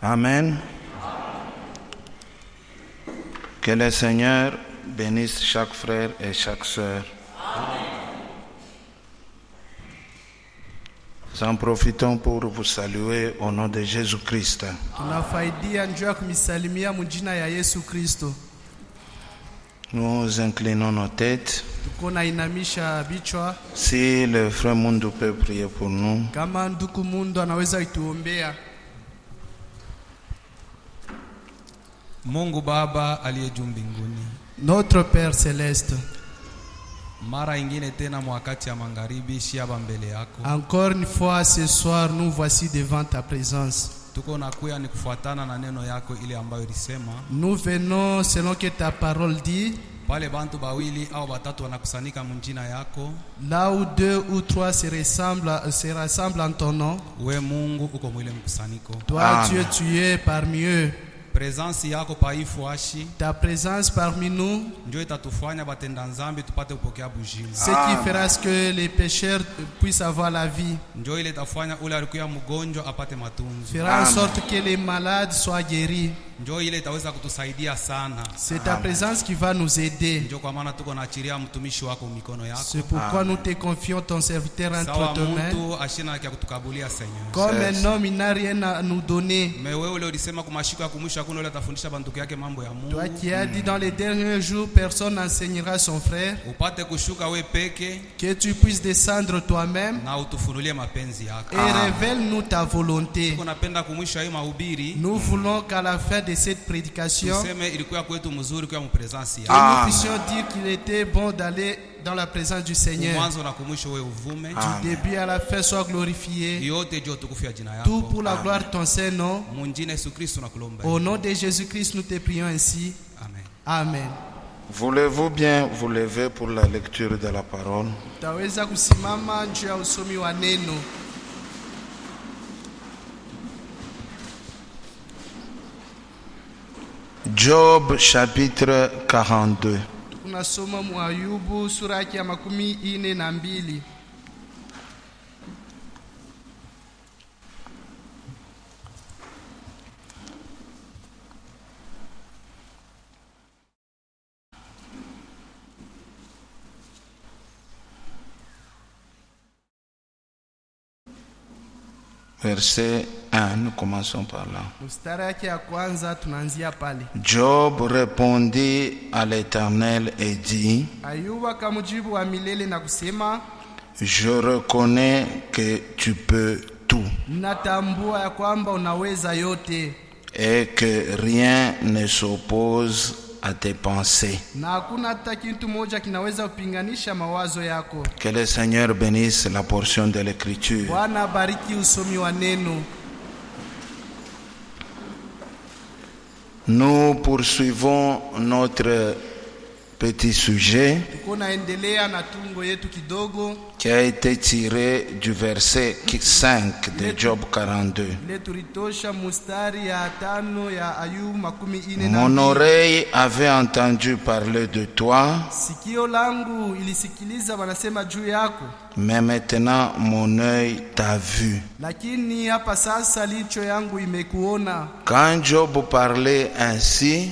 Amen. Que le Seigneur bénisse chaque frère et chaque sœur. Nous en profitons pour vous saluer au nom de Jésus-Christ. Nous inclinons nos têtes. Si le frère Mundu peut prier pour nous. Mungu Baba aliye juu mbinguni, notre Père céleste, mara ingine tena mwakati ya magharibi shiaba mbele yako. Encore une fois ce soir nous voici devant ta présence. Tuko nakuya ni kufuatana na neno yako ile ambayo ilisema, nous venons selon que ta parole dit, pale bantu bawili au batatu wanakusanyika mjina yako, là où 2 ou 3 se rassemblent en ton nom, we Mungu uko mwile mkusanyiko. Toi Dieu, tu es parmi eux. Presence yako paifuashi, ta présence parmi nous, ndio itatufanya batenda nzambi tupate kupokea bujima. Ce qui fera que les pécheurs puissent avoir la vie. Ndio ile itafanya ule alikuwa mgonjwa apate matunzo. Fera en sorte que les malades soient guéris. Ndio ile itaweza kutusaidia sana. C'est ta présence qui va nous aider. Ndio kwa maana tuko naachilia mtumishi wako mikono yako. C'est pourquoi nous te confions ton serviteur entre tes mains. Mtu ashina kia kutukabulia Seigneur. Comme un homme, il n'a rien à nous donner. Mais wewe ule ulisema kumashiko ya kumwisho hakuna ule atafundisha bantu yake mambo ya Mungu. Toi qui as dit dans les derniers jours personne n'enseignera son frère. Upate kushuka wewe peke. Que tu puisses descendre toi-même. Na utufunulie mapenzi yako. Et révèle-nous ta volonté. Tuko napenda kumwisho hii mahubiri. Nous voulons qu'à la fin de cette prédication, que nous puissions dire qu'il était bon d'aller dans la présence du Seigneur. Du début à la fin soit glorifié. Tout pour la gloire de ton Saint-Nom. Au nom de Jésus-Christ, nous te prions ainsi. Amen. Voulez-vous bien vous lever pour la lecture de la parole? Job chapitre 42. Tunasoma mu Ayubu sura yake ya 42. Verset 1, nous commençons par là. Job répondit à l'Éternel et dit, je reconnais que tu peux tout et que rien ne s'oppose à tes pensées. Que le Seigneur bénisse la portion de l'écriture. Nous poursuivons notre petit sujet qui a été tiré du verset 5 de Job 42. Mon oreille avait entendu parler de toi, mais maintenant mon œil t'a vu. Quand Job parlait ainsi,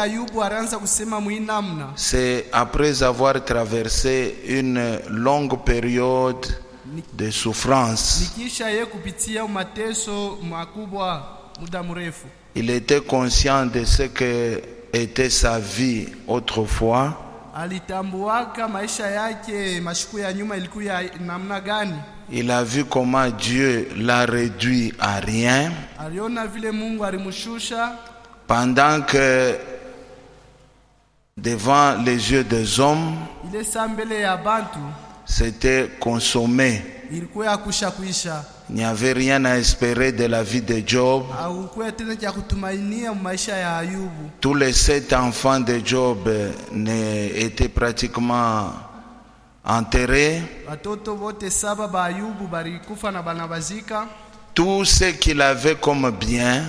c'est après avoir traversé une longue période de souffrance. Il était conscient de ce que était sa vie autrefois. Il a vu comment Dieu l'a réduit à rien. Pendant que devant les yeux des hommes, c'était consommé. Il n'y avait rien à espérer de la vie de Job. Tous les 7 enfants de Job étaient pratiquement enterrés. Tout ce qu'il avait comme bien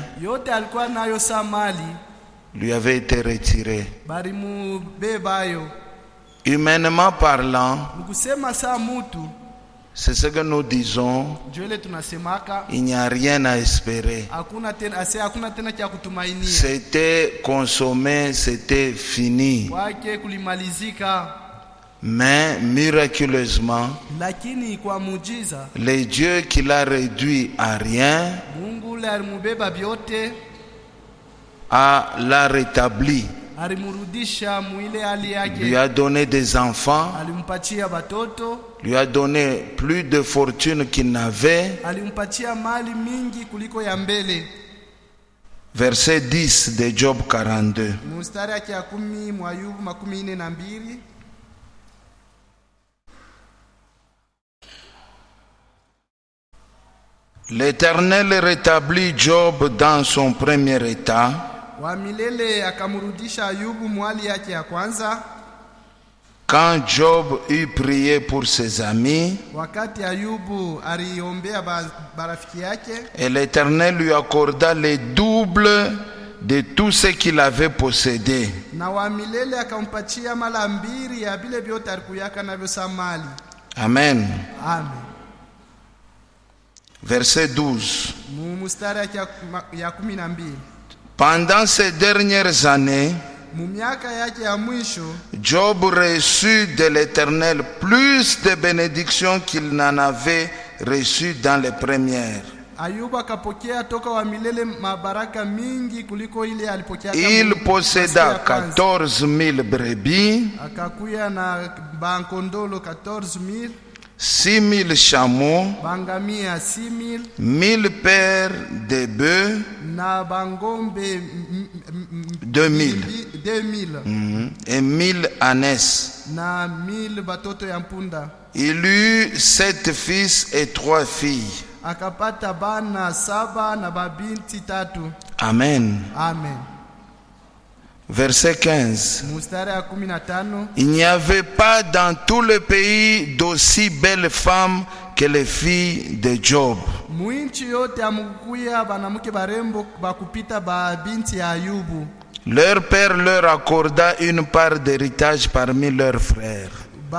lui avait été retiré. Humainement parlant, C'est ce que nous disons. Il n'y a rien à espérer. C'était consommé, c'était fini. Mais miraculeusement, le Dieu qui l'a réduit à rien l'a rétabli. Lui a donné des enfants, lui a donné plus de fortune qu'il n'avait. Verset 10 de Job 42. L'Éternel rétablit Job dans son premier état. Quand Job eut prié pour ses amis, et l'Éternel lui accorda le double de tout ce qu'il avait possédé. Amen. Verset 12. Pendant ces dernières années, Job reçut de l'Éternel plus de bénédictions qu'il n'en avait reçu dans les premières. Il posséda 14 000 brebis, 6 000 chameaux, 1000 paires de bœufs, 2000 et 1000 ânesses. Il eut 7 fils et 3 filles. Amen. Verset 15. Il n'y avait pas dans tout le pays d'aussi belles femmes que les filles de Job. Leur père leur accorda une part d'héritage parmi leurs frères.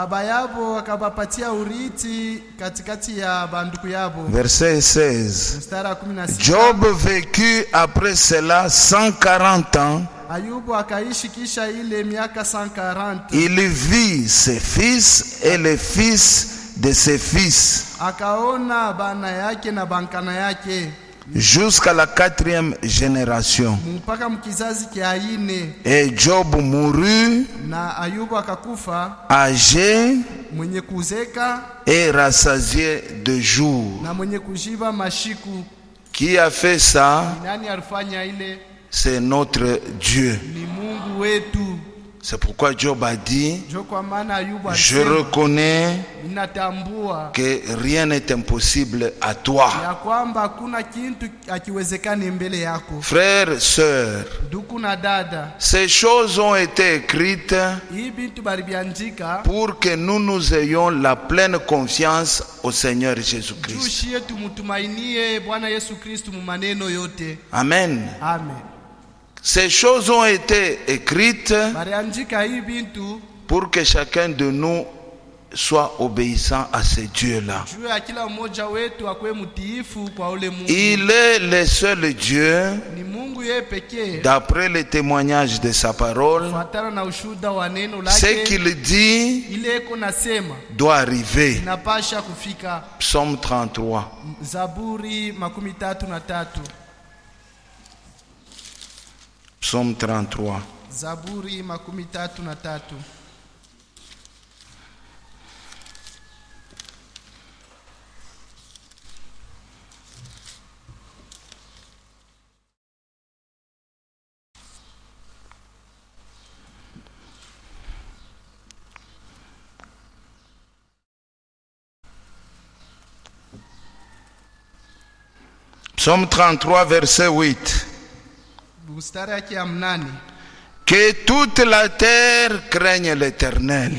Verset 16. Job vécut après cela 140 ans. Il vit ses fils et les fils de ses fils jusqu'à la 4e génération. Et Job mourut âgé et rassasié de jours. Qui a fait ça? C'est notre Dieu. C'est pourquoi Job a dit, je reconnais que rien n'est impossible à toi. Frères, sœurs, ces choses ont été écrites pour que nous ayons la pleine confiance au Seigneur Jésus-Christ. Amen. Ces choses ont été écrites pour que chacun de nous soit obéissant à ce Dieu-là. Il est le seul Dieu, d'après les témoignages de sa parole. Ce qu'il dit doit arriver. Psaume 33. Psaume 33. Zaburi 33. Psaume 33, verset 8. Que toute la terre craigne l'Éternel.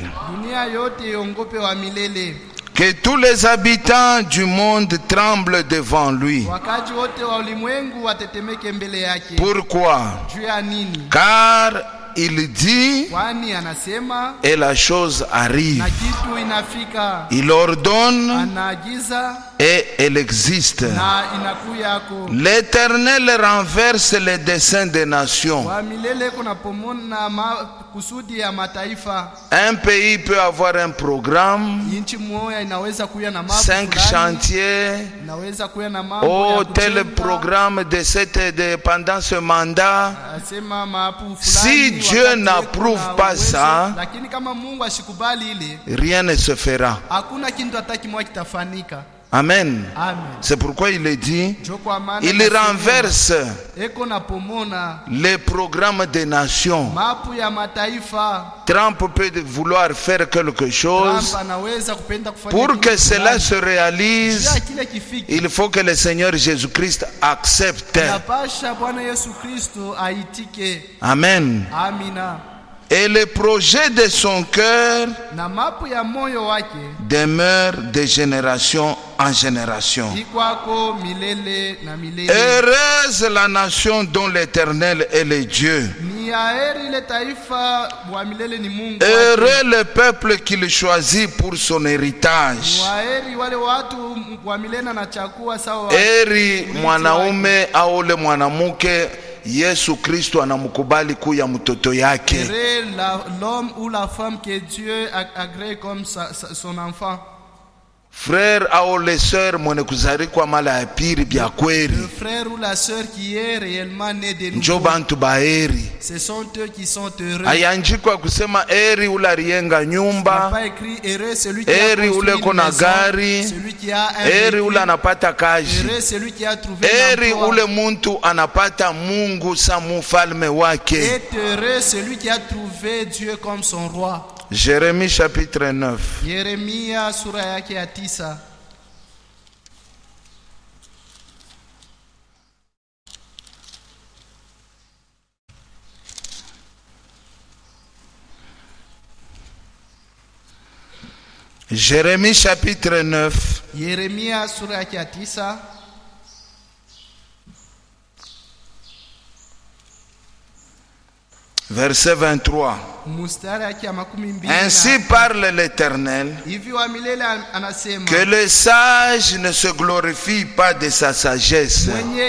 Que tous les habitants du monde tremblent devant lui. Pourquoi? Car il dit et la chose arrive. Il ordonne et elle existe. L'Éternel renverse les desseins des nations. Un pays peut avoir un programme, 5 chantiers, tel programme pendant ce mandat. Si Dieu n'approuve pas ça, rien ne se fera. Amen. C'est pourquoi il est dit, il renverse les programmes des nations. Trump peut vouloir faire quelque chose. Pour que cela se réalise, il faut que le Seigneur Jésus-Christ accepte. Amen. Et le projet de son cœur demeure de génération en génération. Heureuse la nation dont l'Éternel est le Dieu. Heureux le peuple qu'il choisit pour son héritage. Heri mwanaume au le mwanamuke Yesu Kristo anamkubali kuya mtoto yake. L'homme ou la femme que Dieu agrée comme son enfant. Frère au les sœurs mwenye kuzarikwa mala ya pili bya kweli. Le frère ou la sœur qui est réellement né de nouveau. Njo bantu baheri. Ce sont eux qui sont heureux. Ayanjikwa kusema heri ule aliyenga nyumba. Heri ule kona gari. Heri ule anapata kazi. Heri ule muntu anapata Mungu sa mfalme wake. Heureux celui qui a trouvé Dieu comme son roi. Jérémie chapitre 9. Yeremia sura yake ya 9. Jérémie chapitre 9. Yeremia sura yake ya 9. Verset 23. Ainsi parle l'Éternel, que le sage ne se glorifie pas de sa sagesse,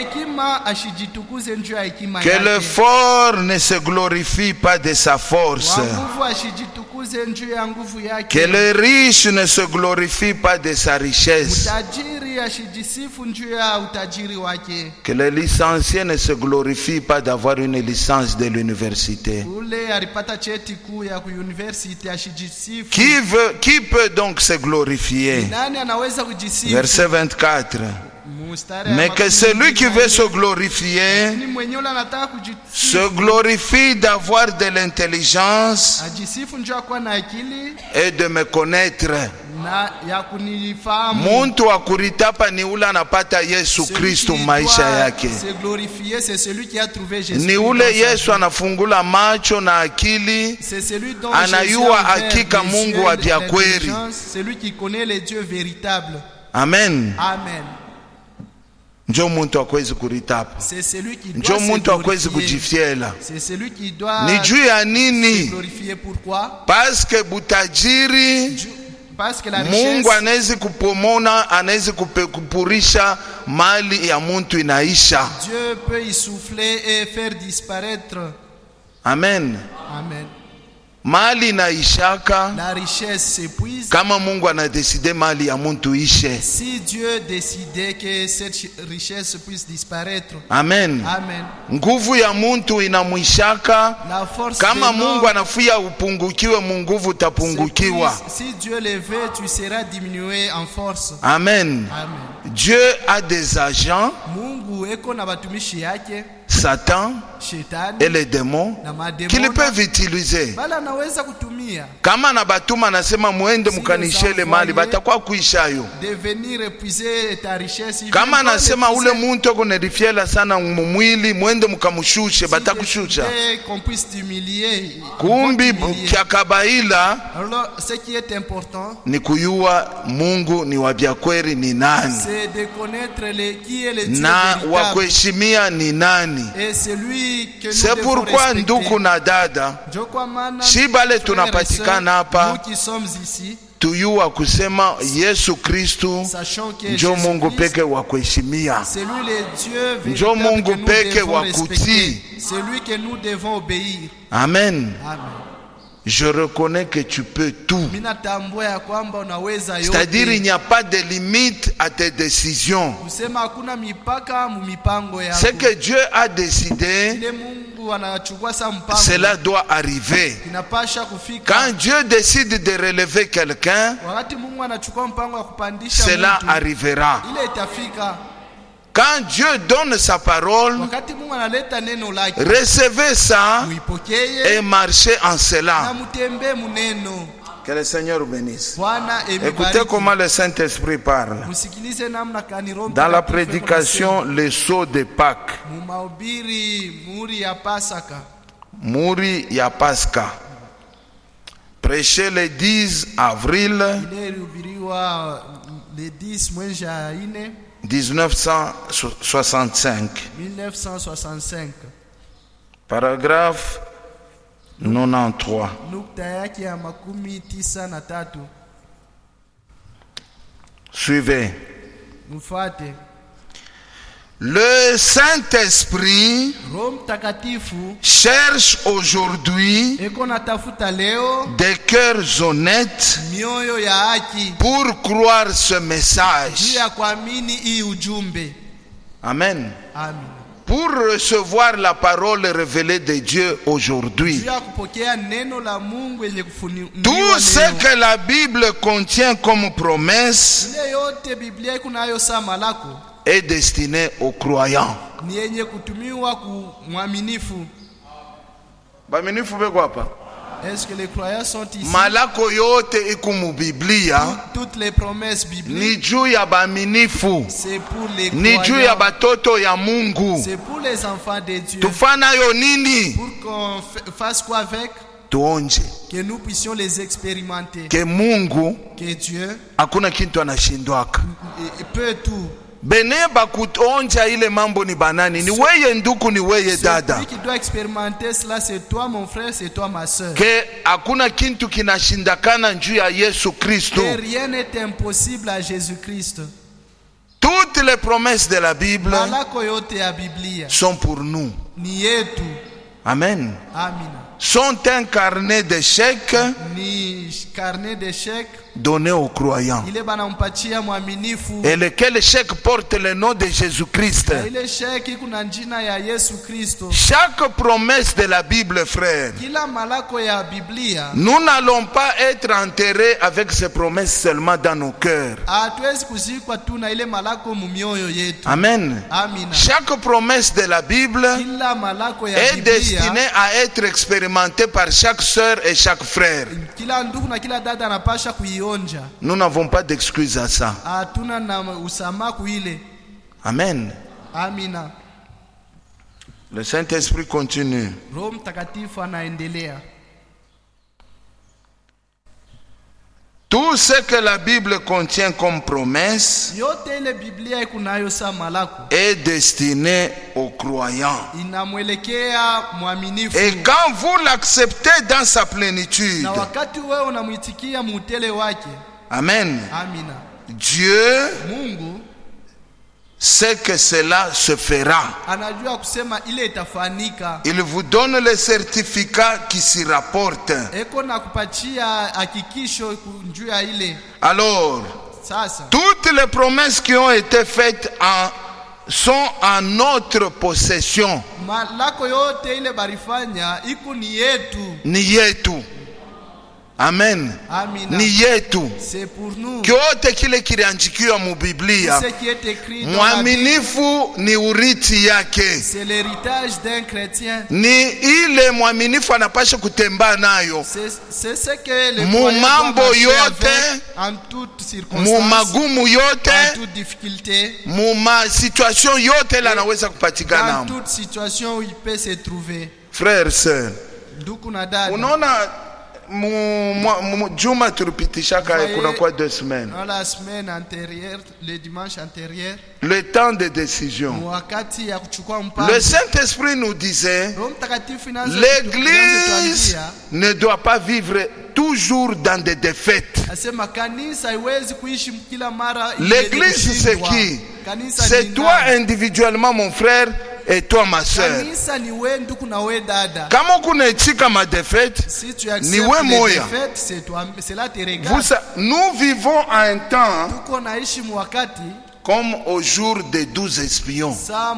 que le fort ne se glorifie pas de sa force, que le riche ne se glorifie pas de sa richesse, que le licencié ne se glorifie pas d'avoir une licence de l'université. Qui peut donc se glorifier? Verset 24. Mais que celui qui veut se glorifier se glorifie d'avoir de l'intelligence et de me connaître. Muntu wa kuritapa ni ule anapata Yesu Kristo maisha yake. Ni ule Yesu anafungula macho na akili, anayua hakika Mungu wa vya kweli. Amen. Amen. Njo muntu akwezi kuritapa. Njo muntu akwezi kujifiela. Ni juu ya nini? Parce que butajiri Mungu anawezi kupomona, anawezi kupurisha mali ya muntu inaisha. Dieu peut y souffler et faire disparaître. Amen. Amen. Mali inaishaka. La richesse s'épuise. Kama Mungu anadeside mali ya muntu ishe. Si Dieu décidait que cette richesse puisse disparaître. Amen. Amen. Nguvu ya muntu inamwishaka. La force kama Mungu anafuya upungukiwe, munguvu utapungukiwa. Si Dieu le veut, tu seras diminué en force. Amen. Amen. Dieu a des agents. Mungu eko na batumishi yake. Satan et les démons qu'ils peuvent utiliser. Kama na batuma nasema muende mukanishele mali batakuwa kuishayo. Kama nasema ule muntu ako nerifiela sana mwili muende mukamushushe batakushusha. Kumbi kia kabaila ni kuyua Mungu ni wabia kweli ni nani na wakuheshimia ni nani. Et celui que nous C'est devons pourquoi respecter. ndugu na dada, si bale tunapatikana hapa, nous qui sommes ici, tuyua kusema Yesu Kristu njo Mungu peke wa kuheshimia, c'est lui le Dieu njo véritable Mungu que nous peke devons wa respecter. kutii. C'est lui que nous devons obéir. Amen. Amen. Je reconnais que tu peux tout. Minatambua ya kwamba unaweza yote. C'est-à-dire il n'y a pas de limite à tes décisions. Kusema hakuna mipaka mu mipango yako. Ce que Dieu a décidé, Ile Mungu anachukua sa mpango. cela doit arriver. Inapasha kufika. Quand Dieu décide de relever quelqu'un, Wakati Mungu anachukua mpango wa kupandisha cela mtu, arrivera. ile itafika. Quand Dieu donne sa parole, Wakati Mungu analeta neno lake, recevez ça muipokee et marchez en na cela. mutembee muneno. Que le Seigneur vous bénisse. Bwana Écoutez emebariki. comment le Saint-Esprit parle. Musikilize namna kani Roho Dans la Mtakatifu prédication, le sceau de Pâques, mu mahubiri muri ya Pasaka. Muri ya Pasca, prêché le 10 avril Ile ilihubiriwa le 10 mwezi ya 4 1965, 1965. paragraphe 93. Nukta yake ya 93. Suivez. Mfuate. Le Saint-Esprit Roho Mtakatifu cherche aujourd'hui eko natafuta leo des cœurs honnêtes mioyo ya haki pour croire ce juu message. ya kuamini hii ujumbe. Amen. Amen. Pour recevoir la parole révélée de Dieu aujourd'hui. Juu ya kupokea neno la Mungu yenye kufunuliwa Tout ce leo. que la Bible contient comme promesse Ile yote Biblia iko nayo sama lako est destiné aux croyants. ni yenye kutumiwa ku mwaminifu. Baminifu beko hapa. Est-ce que les croyants sont ici? Malako yote iko mu Biblia Toutes les promesses ni bibliques, juu ya baminifu, c'est pour les ni juu ya croyants. batoto ya Mungu. C'est pour les enfants de Dieu. Tufana yo nini? Pour qu'on fasse quoi avec? Tuonje Que nous puissions les expérimenter. ke Mungu Que Dieu hakuna kitu anashindwaka. peut tout. Bene bakuonja ile mambo ni banani? Ni weye nduku, ni weye dada. Celui qui doit expérimenter cela, c'est toi mon frère, c'est toi ma soeur. Ke hakuna kitu kinashindakana juu ya Yesu Kristo. Et rien n'est impossible à Jésus-Christ. Toutes les promesses de la Bible Malako yote ya Biblia sont pour nous. ni yetu. Amen. Amina. Sont un carnet d'échecs Ni carnet d'échecs donné aux croyants. ile banampatia mwaminifu. Et lequel chèque porte le nom de Jésus-Christ. Na ile sheki kuna jina ya Yesu Kristo. Chaque promesse de la Bible, frère, Kila malako ya Biblia nous n'allons pas être enterrés avec ces promesses seulement dans nos cœurs. hatuwezi kuzikwa tu na ile malako mu mioyo yetu. Amen. Amina. Chaque promesse de la Bible Kila malako ya est Biblia destinée à être expérimentée par chaque sœur et chaque frère. kila ndugu na kila dada anapasha kuionja. Nous n'avons pas d'excuse à ça. Hatuna na usamaha kuile. Amen. Amina. Le Saint-Esprit continue. Roho Mtakatifu anaendelea. Tout ce que la Bible contient comme promesse Yote ile Biblia iko nayo sama lako est destiné aux croyants. inamwelekea mwaminifu. Et quand vous l'acceptez dans sa plénitude, Na wakati wewe unamwitikia mutele wake. Amen, Amina. Dieu Mungu sait que cela se fera. anajua kusema ile itafanika. Il vous donne le certificat qui s'y rapporte. Eko na kupatia hakikisho juu ya ile. Alors, Sasa toutes les promesses qui ont été faites sont en notre possession. malako yote ile barifanya iko ni yetu. Ni yetu. Amen. Amina. Ni yetu. C'est pour nous. Kyote kile kiliandikiwa mu Biblia, Ce qui est écrit dans la Bible, mwaminifu ni urithi yake. c'est l'héritage d'un chrétien. Ni ile mwaminifu anapasha kutembea nayo C'est ce que le Mu croyant mambo doit marcher yote, avec en toutes mu circonstances, magumu yote, en toute difficulté, mu ma situation yote la anaweza kupatikana. dans toute situation où il peut se trouver. Frère, sœur, Ndugu na dada, unaona Juma tulipitishaka kuna kwa 2 semaines. Dans la semaine antérieure, le dimanche antérieur, le temps de décision. Le Saint-Esprit nous disait, l'Église ne doit pas vivre toujours dans des défaites. L'Église c'est qui? C'est toi individuellement mon frère et toi ma soeur. Kama kunaitika ma défaite, niwe moya. Nous vivons à un temps comme au jour des 12 espions.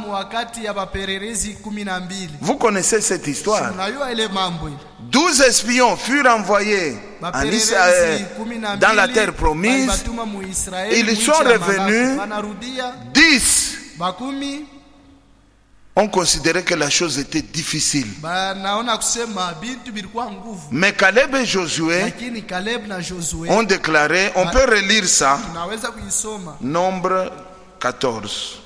Vous connaissez cette histoire? 12 espions furent envoyés dans la terre promise. Ils sont revenus. 10 ont considéré que la chose était difficile. Mais Caleb et Josué ont déclaré, on peut relire ça, Nombre 14.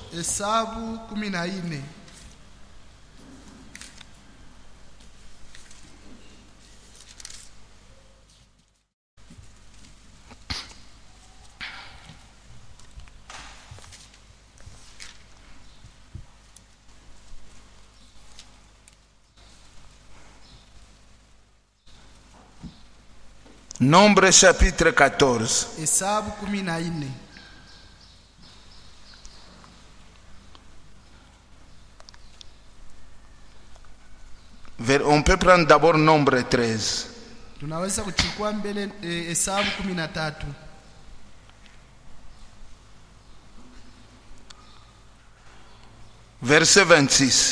Nombre chapitre 14. On peut prendre d'abord Nombre 13. Verset 26.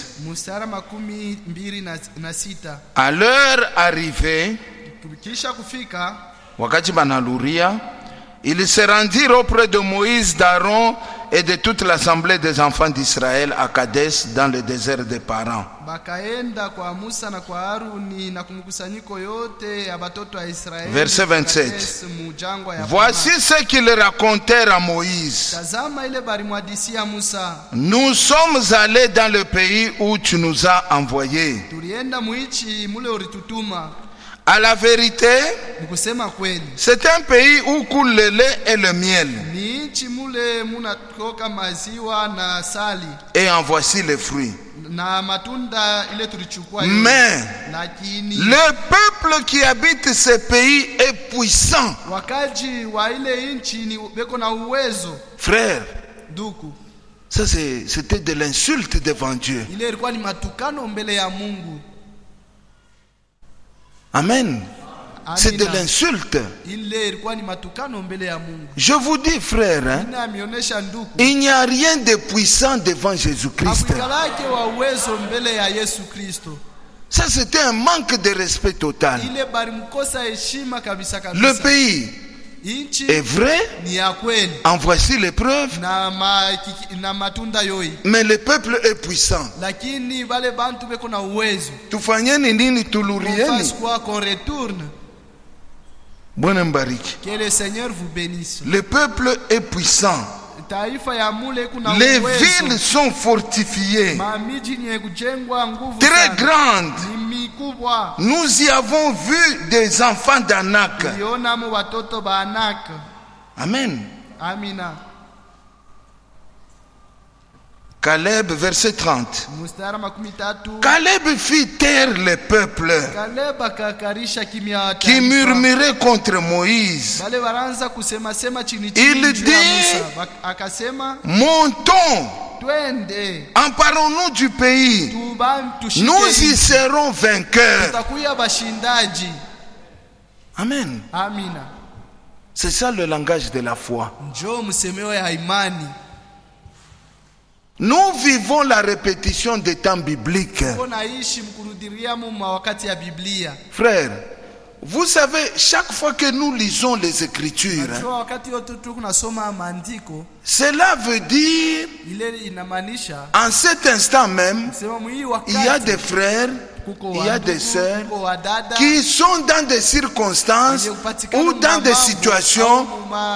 À l'heure arrivée, wakati banaluria, ils se rendirent auprès de Moïse, d'Aaron et de toute l'assemblée des enfants d'Israël à Kadesh dans le désert des Paran. Verset 27. Voici ce qu'ils racontèrent à Moïse. Nous sommes allés dans le pays où tu nous as envoyés. À la vérité, c'est un pays où coule le lait et le miel. Et en voici les fruits. Mais le peuple qui habite ce pays est puissant. Frère, ça c'était de l'insulte devant Dieu. Amen. C'est de l'insulte. Je vous dis, frère, il n'y a rien de puissant devant Jésus-Christ. Ça, c'était un manque de respect total. Le pays est vrai, en voici les preuves, mais le peuple est puissant. Que le Seigneur vous bénisse. Le peuple est puissant. Les villes sont fortifiées, très grandes. Nous y avons vu des enfants d'Anak. Amen. Caleb, verset 30. Caleb fit taire le peuple qui murmurait contre Moïse. Il dit, montons, emparons-nous du pays, nous y serons vainqueurs. Amen. C'est ça le langage de la foi. Nous vivons la répétition des temps bibliques. Frère, vous savez, chaque fois que nous lisons les Écritures, cela veut dire, en cet instant même, il y a des frères, il y a des sœurs qui sont dans des circonstances ou dans des situations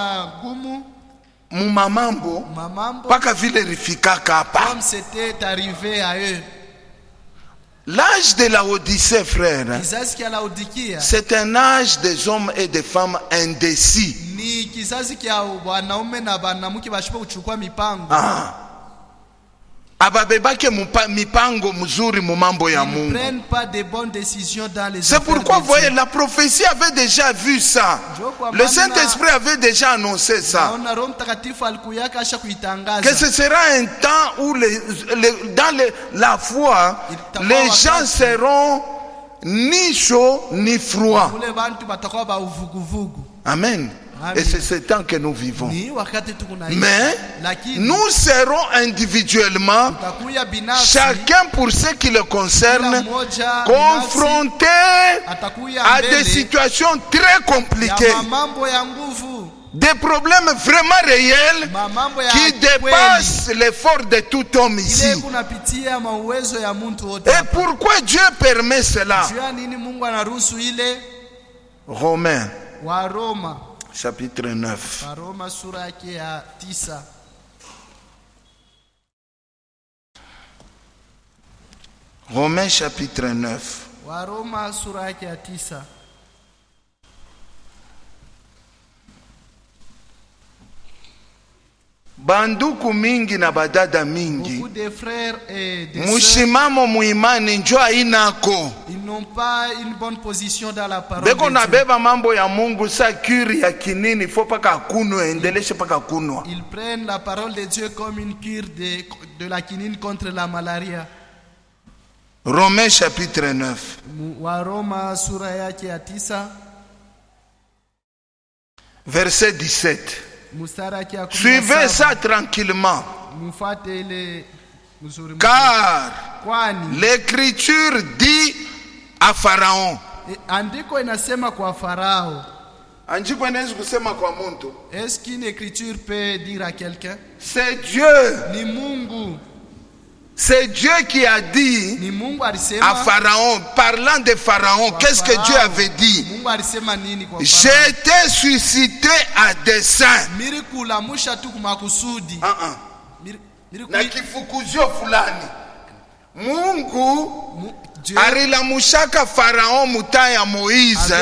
Mumamambo, paka vile rifika kapa. Comme c'était arrivé à eux. L'âge de la Odyssée, frère, c'est un âge des hommes et des femmes indécis. Ababebake mipango mzuri mu mambo ya Mungu. C'est pourquoi vous voyez, la prophétie avait déjà vu ça. Le Saint-Esprit avait déjà annoncé ça. Que ce sera un temps où dans la foi, les gens seront ni chauds ni froids. Amen. Et c'est ce temps que nous vivons. Mais nous serons individuellement, chacun pour ce qui le concerne, confrontés à des situations très compliquées, des problèmes vraiment réels qui dépassent l'effort de tout homme ici. Et pourquoi Dieu permet cela? Romains chapitre 9. Romains chapitre 9. Banduku mingi na badada mingi, mushimamo muimani njo inako. Ils n'ont pas une bonne position dans la parole. Beko na beba mambo ya Mungu sa cure ya kinini fo paka kunwe endeleshe paka kunwa. Ils prennent la parole de Dieu comme une cure de la quinine contre la malaria. Romains chapitre 9. Waroma sura yake ya 9. Verset 17. Suivez ça tranquillement. Car l'écriture dit à Pharaon. Andiko inasema kwa Farao. Andiko inaweza kusema kwa mtu. Est-ce qu'une écriture peut dire à quelqu'un? C'est Dieu. Ni Mungu. C'est Dieu qui a dit à Pharaon, parlant de Pharaon, qu'est-ce que Dieu avait dit? J'ai été suscité à dessein. Na kifukuzio fulani. Mungu alilamushaka Pharaon mutaya Moïse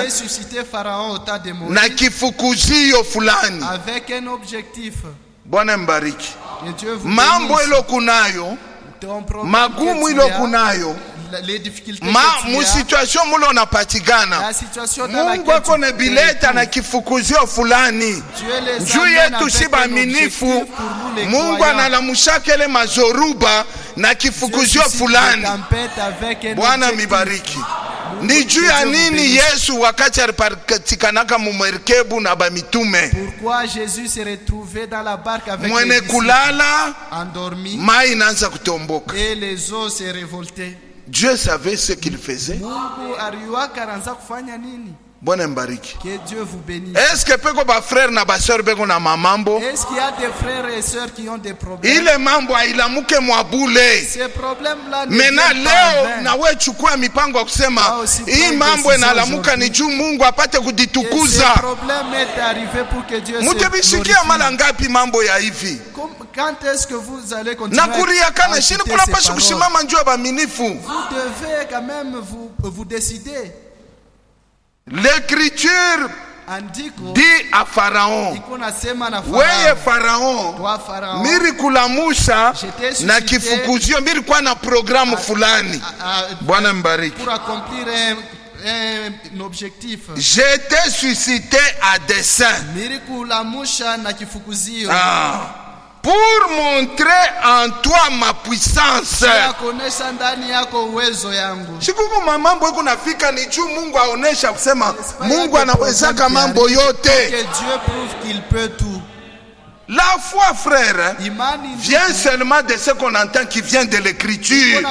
na kifukuzio fulani. Avec un objectif. Bwana mbariki. Mambo ilo kunayo, magumu ilo kunayo, musituation mulo unapatikana, Mungu ako na bileta na kifukuzio fulani juu yetu shiba minifu. Mungu analamushaka ile mazoruba na kifukuzio fulani. Bwana mibariki. Ni juu ya nini Yesu wakati alipatikanaka mu merikebu na bamitume? Pourquoi Jésus s'est retrouvé dans la barque avec les kulala endormi, mai inaanza kutomboka. Et les eaux se révoltaient. Dieu savait ce qu'il faisait. Mungu aliwaka anaanza kufanya nini? Bwana mbariki. Que Dieu vous bénisse. Est-ce que peko ba frère na ba sœur beko na mamambo? Est-ce qu'il y a des frères et sœurs qui ont des problèmes? Ile mambo ailamuke mwabule. Ces problèmes là. Mena leo na wewe chukua mipango ya kusema hii mambo inalamuka ni juu Mungu apate kuditukuza. Ce problème est arrivé pour que Dieu se glorifie. Mutebishikia mara ngapi mambo ya hivi? Quand est-ce que vous allez continuer? Nakuria kana shini kuna pasha kushimama njoo baminifu. Vous devez quand même vous décider. L'écriture dit à Pharaon, weye Pharaon, miri kulamusha na kifukuzio, miri kwa na programu fulani. Bwana mbariki. Pour accomplir un objectif. J'étais suscité à dessein. Miri kulamusha na kifukuzio. Pour montrer en toi ma puissance. Shikuku mambo iko nafika ni juu Mungu aonesha kusema Mungu anawezaka mambo yote. Que Dieu prouve qu'il peut tout. La foi, frère, vient seulement de ce qu'on entend qui vient de l'écriture.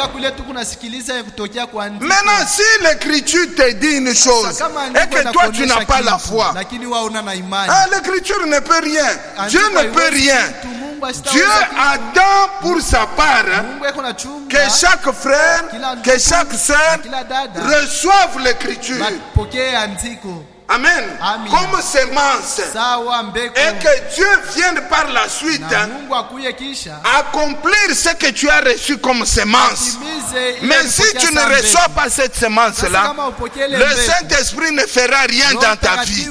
Maintenant, si l'écriture te dit une chose et que toi tu n'as pas la foi, l'écriture ne peut rien. Dieu ne peut rien. Dieu attend pour sa part que chaque frère, que chaque sœur reçoive l'écriture. Amen. Comme semence. Et que Dieu vienne par la suite accomplir ce que tu as reçu comme semence. Mais si tu ne reçois pas cette semence-là, le Saint-Esprit ne fera rien dans ta vie.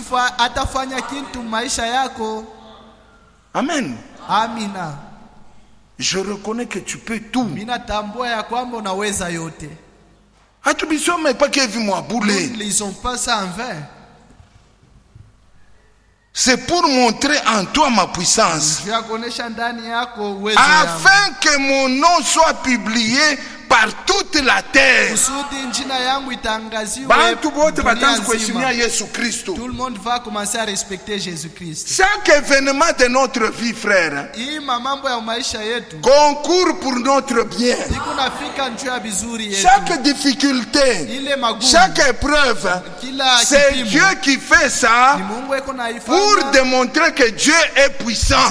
Amen. Amina. Je reconnais que tu peux tout. Ils ont pas ça en vain. C'est pour montrer en toi ma puissance, afin que mon nom soit publié par toute la terre. Tout le monde va commencer à respecter Jésus-Christ. Chaque événement de notre vie, frère, concourt pour notre bien. Chaque difficulté, chaque épreuve, c'est Dieu qui fait ça pour démontrer que Dieu est puissant.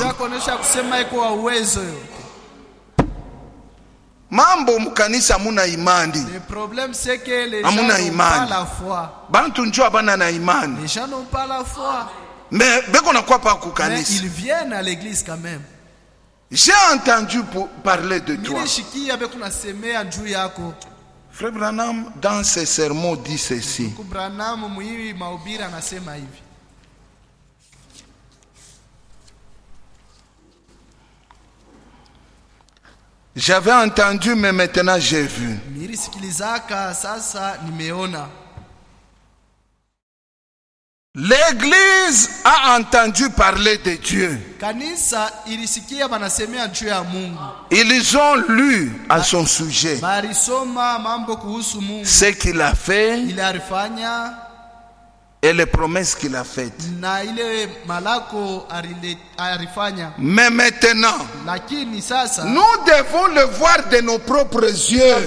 Mambo mkanisa muna imani. Le problème c'est que les gens n'ont pas la foi. Bantu njua bana na imani. Les gens n'ont pas la foi. Mais beko na kwa pa kukanisa. Mais ils viennent à l'église quand même. J'ai entendu parler de toi. Frère Branham dans ses sermons dit ceci. J'avais entendu, mais maintenant j'ai vu. L'église a entendu parler de Dieu. Ils ont lu à son sujet ce qu'il a fait et les promesses qu'il a faites. Mais maintenant, nous devons le voir de nos propres yeux.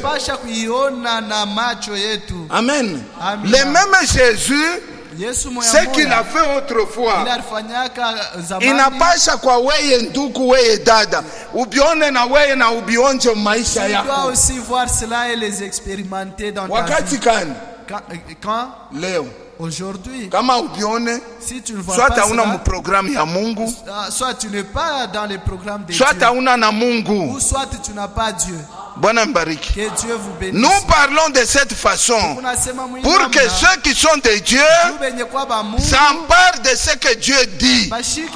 Amen. Le même Jésus, ce qu'il a fait autrefois, il n'a pas chaque weye nduku weye dada ubione na weye na ubionje maisha yako. Tu dois aussi voir cela et les expérimenter dans ta wakati vie. Quand leo aujourd'hui, kama ubione, si tu ne vois soit pas una mu programme ya Mungu, soit tu n'es pas dans les programmes de soit Dieu, una na Mungu, ou soit tu n'as pas Dieu. Bwana mbariki. Que Dieu vous bénisse. Nous parlons de cette façon pour que ceux qui sont de Dieu s'emparent de ce que Dieu dit.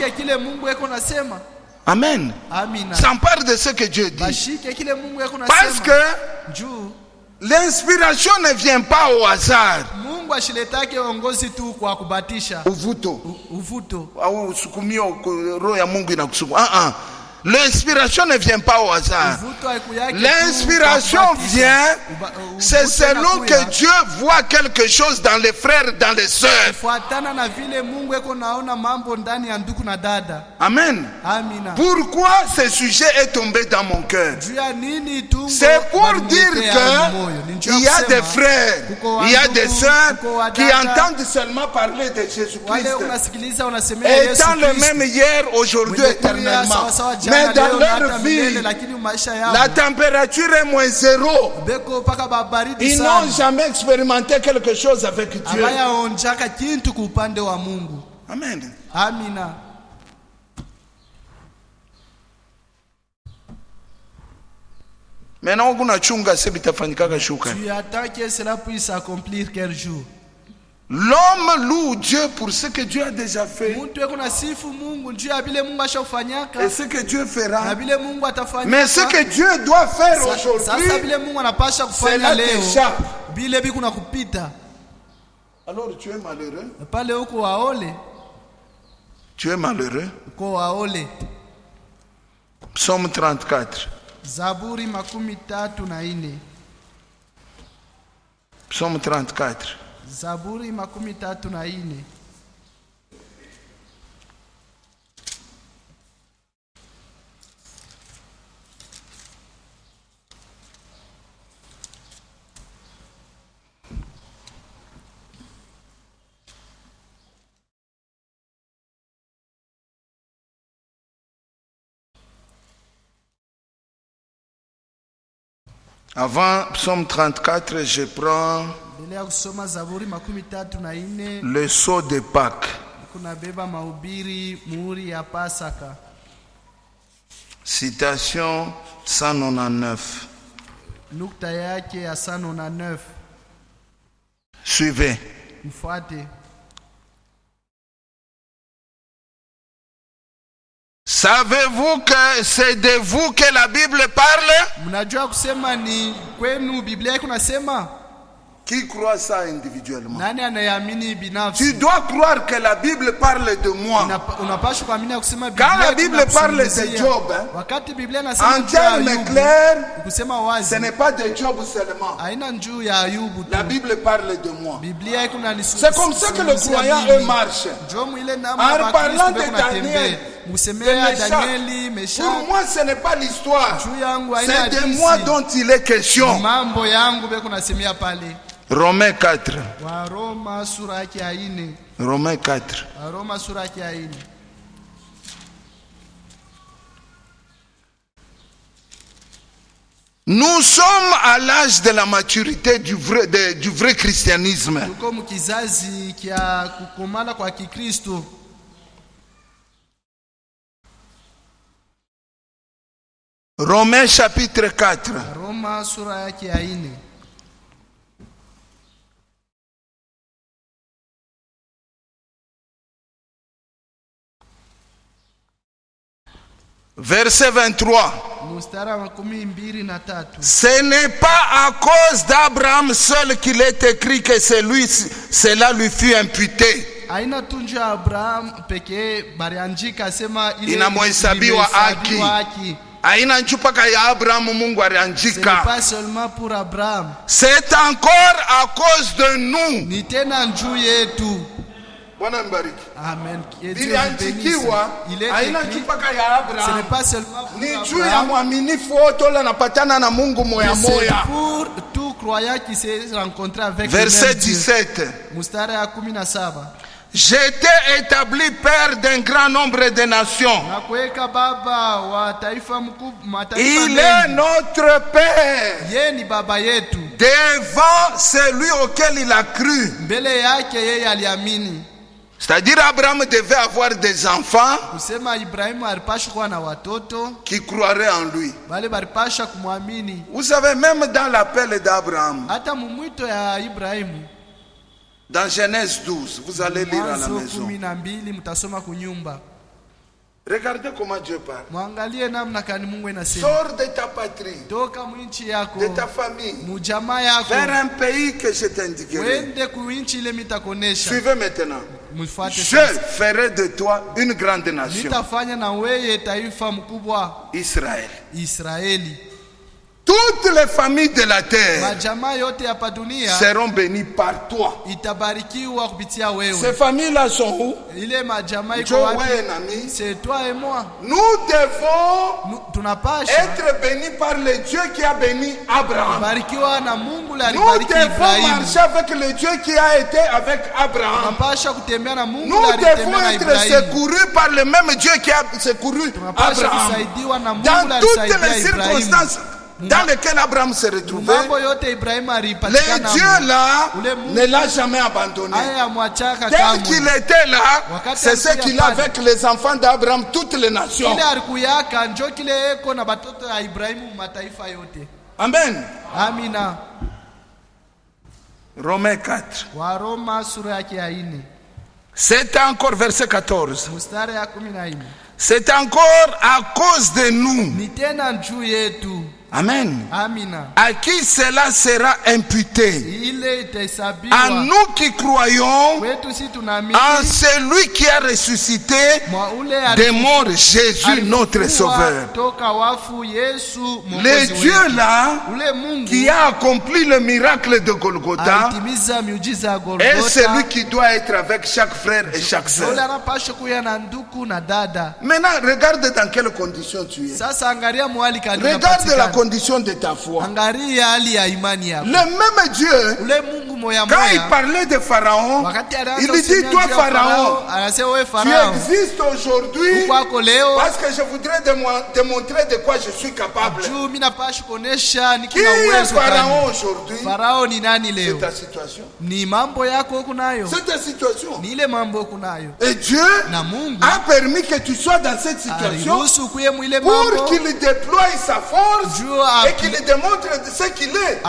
Amen. S'emparent de ce que Dieu dit. Parce que l'inspiration ne vient pas au hasard. Uvuto. Au sukumio roho ya Mungu inakusukuma. L'inspiration ne vient pas au hasard. L'inspiration vient, c'est selon que Dieu voit quelque chose dans les frères, dans les sœurs. Amen. Pourquoi ce sujet est tombé dans mon cœur? C'est pour dire qu'il y a des frères, il y a des sœurs qui entendent seulement parler de Jésus-Christ, étant le même hier, aujourd'hui, éternellement. Mais dans leur vie, la température est moins 0. Ils n'ont jamais expérimenté quelque chose avec Dieu. Amen. Amina. Maintenant, on a chunga se bitafanyika shuka. Tu attends que cela puisse s'accomplir quel jour? L'homme loue Dieu pour ce que Dieu a déjà fait. Et ce que Dieu fera. Mais ce que Dieu doit faire aujourd'hui, cela t'échappe. Alors tu es malheureux. Tu es malheureux. Psaume 34. Psaume 34. Zaburi 34. Avant Psaume 34, je prends le sceau de Pâques. Citation 199. Nukta yake ya 109. Suivez. Mfuate. Savez-vous que c'est de vous que la Bible parle? Mnajua kusema ni kwenu Biblia iko nasema? Qui croit ça individuellement? Nani anayeamini binafsi? Tu dois croire que la Bible parle de moi. Unapaswa kuamini kusema Biblia. Quand la Bible parle de Job, wakati Biblia inasema en termes clairs, kusema wazi, ce n'est pas de Job seulement. Haina njuu ya Ayubu tu. La Bible parle de moi. Biblia iko na nisu. C'est comme ça que le croyant eux marche. En parlant de Daniel, Musemea Danieli, Meshach. Pour moi ce n'est pas l'histoire. C'est de moi dont il est question. Mambo yangu beko nasemea pale. Romains 4. Waroma sura yake ya 4. Romains 4. Waroma sura yake ya 4. Nous sommes à l'âge de la maturité du vrai christianisme. Tuko mkizazi kia kukomala kwa Kikristo. Romains chapitre 4. Roma sura yake ya 4. Verset 23. Ce n'est pas à cause d'Abraham seul qu'il est écrit que cela lui fut imputé. Inamhesabiwa haki. Haina mpaka ya Abraham Mungu aliandika. C'est encore à cause de nous. Ni tena njuu yetu. Bwana mbariki. Amen. Iliandikiwa haina mpaka ya Abraham. Ni juu ya mwaminifu wote anapatana na Mungu moya moya. Pour tout croyant qui s'est rencontré avec Verset 17. Mstari ya 17. J'étais établi père d'un grand nombre de nations. Il est notre père. Devant celui auquel il a cru. C'est-à-dire Abraham devait avoir des enfants qui croiraient en lui. Vous savez, même dans l'appel d'Abraham, dans Genèse 12, vous allez lire à la maison. Regardez comment Dieu parle. Sors de ta patrie, de ta famille, vers un pays que je t'indiquerai. Suivez maintenant. Je ferai de toi une grande nation. Israël. Toutes les familles de la terre seront bénies par toi. Ces familles-là sont où? C'est toi et moi. Nous devons être bénis par le Dieu qui a béni Abraham. Nous devons marcher avec le Dieu qui a été avec Abraham. Nous devons être secourus par le même Dieu qui a secouru Abraham. Dans toutes les circonstances dans lequel Abraham se retrouvait, le Dieu là ne l'a jamais abandonné. Tel qu'il était là, c'est ce qu'il a avec les enfants d'Abraham, toutes les nations. Amen. Amina. Romains 4. C'est encore verset 14. C'est encore à cause de nous. Amen. Amina. À qui cela sera imputé? À nous qui croyons en celui qui a ressuscité des morts, Jésus notre Sauveur. Le Dieu là qui a accompli le miracle de Golgotha est celui qui doit être avec chaque frère et chaque sœur. Maintenant, regarde dans quelles conditions tu es. Regarde la condition de ta foi. Le même Dieu, quand il parlait de Pharaon, il dit: toi Pharaon, tu existes aujourd'hui parce que je voudrais démontrer de quoi je suis capable. Qui est Pharaon aujourd'hui? C'est ta situation. C'est ta situation. Et Dieu a permis que tu sois dans cette situation pour qu'il déploie sa force et qu'il démontre ce qu'il est.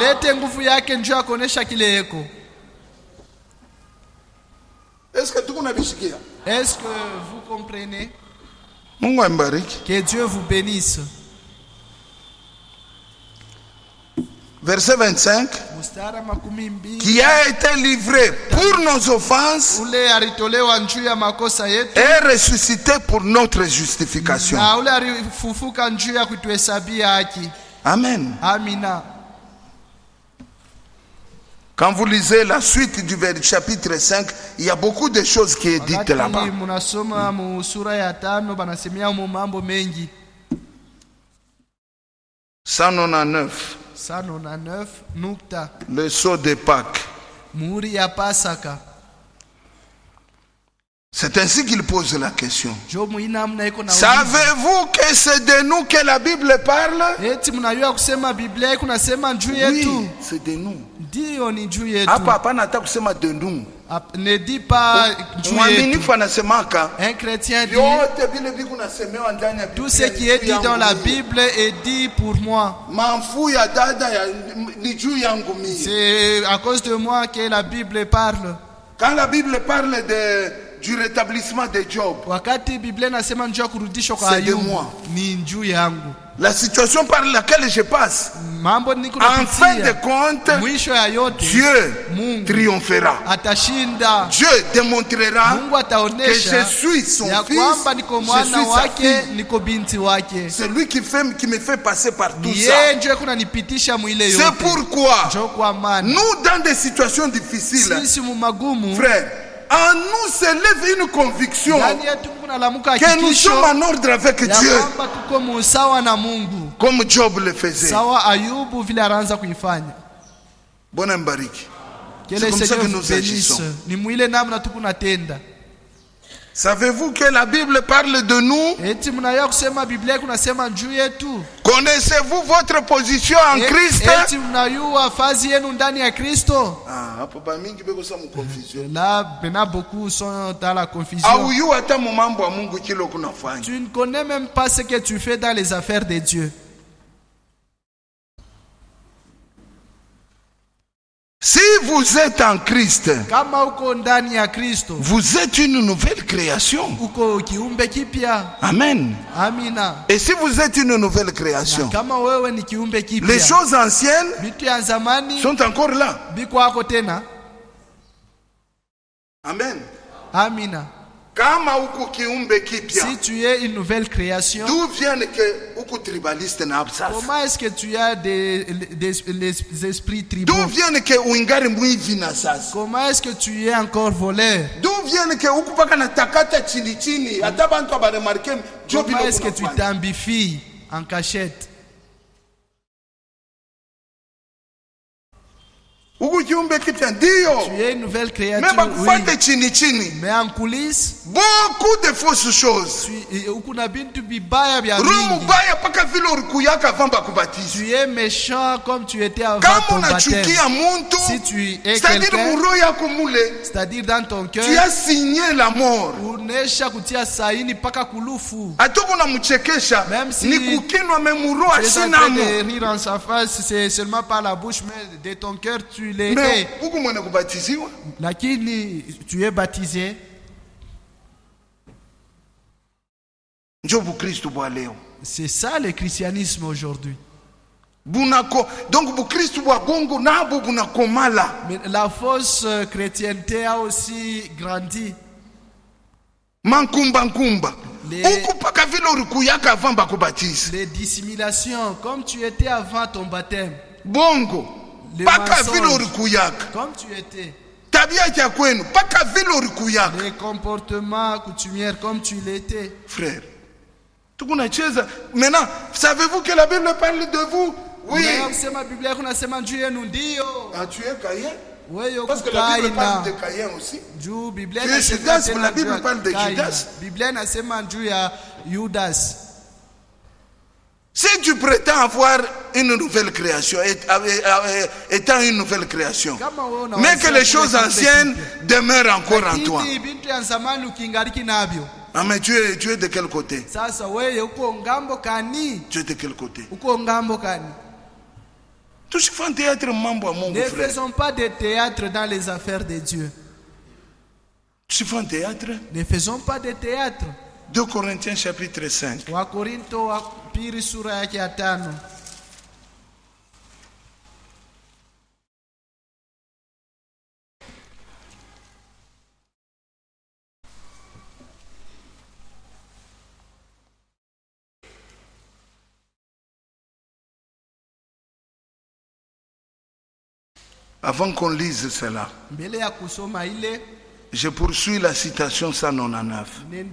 Est-ce que vous comprenez? Que Dieu vous bénisse. Verset 25, qui a été livré pour nos offenses et ressuscité pour notre justification. Amen. Amina. Quand vous lisez la suite du chapitre 5, il y a beaucoup de choses qui sont dites là-bas. 199. Le sceau de Pâques. C'est ainsi qu'il pose la question. Savez-vous que c'est de nous que la Bible parle? Oui, c'est de nous. De nous. Ne dis pas un chrétien dit tout ce qui est dit dans la Bible est dit pour moi. C'est à cause de moi que la Bible parle. Quand la Bible parle du rétablissement de Job, c'est de moi. La situation par laquelle je passe, en fin de compte, Dieu triomphera. Dieu démontrera que je suis son fils, je suis sa fille. C'est lui qui me fait passer par tout ça. C'est pourquoi nous, dans des situations difficiles, frère, en nous s'élève une conviction que nous sommes en ordre avec Dieu, comme Job le faisait. Bon embarque. C'est comme ça que nous agissons. Savez-vous que la Bible parle de nous? Connaissez-vous votre position en Christ? Là, beaucoup sont dans la confusion. Tu ne connais même pas ce que tu fais dans les affaires de Dieu. Si vous êtes en Christ, vous êtes une nouvelle création. Amen. Et si vous êtes une nouvelle création, les choses anciennes sont encore là. Amen. Amina. Si tu es une nouvelle création, d'où vient que beaucoup tribalistes n'absent? Comment est-ce que tu as des esprits tribaux? D'où vient que uingari mwivi na sasa? Comment est-ce que tu es encore voleur? D'où vient que ukupaka na takata chini chini hata bantu abaremarke job? Comment est-ce que tu t'ambifies en cachette? Tu es une nouvelle créature, oui. Mais en coulisses, beaucoup de fausses choses. Tu es méchant comme tu étais avant ton baptême. Si tu es quelqu'un, c'est-à-dire dans ton cœur, tu as signé la mort. Même si tu es en train de rire en sa face, c'est seulement par la bouche, mais de ton cœur tu l'es. Lakini tu es baptisé. C'est ça le christianisme aujourd'hui. Donc mais la fausse chrétienté a aussi grandi. Les dissimulations comme tu étais avant ton baptême. Les mensonges, comme tu étais. Les comportements coutumières comme tu l'étais. Frère, maintenant, savez-vous que la Bible parle de vous? Oui. Ah, tu es Caïn? Parce que la Bible parle de Caïn aussi. Tu es Judas, mais la Bible parle de Judas. Si tu prétends avoir une nouvelle création, étant une nouvelle création, mais que les choses anciennes demeurent encore en toi, Ah, mais tu es de quel côté? Sasa wewe uko ngambo kani? Tu es de quel côté? Uko ngambo kani? Ne faisons pas de théâtre dans les affaires de Dieu. Ne faisons pas de théâtre. 2 Corinthiens chapitre 5. Wakorinto wa pili sura yake ya 5. Avant qu'on lise cela, je poursuis la citation 199.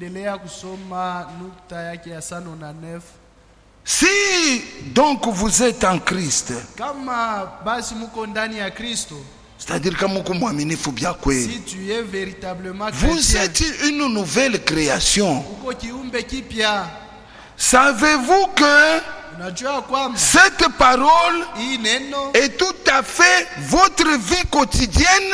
Si donc vous êtes en Christ, c'est-à-dire que si tu es véritablement vous êtes une nouvelle création. Savez-vous que cette parole est tout à fait votre vie quotidienne?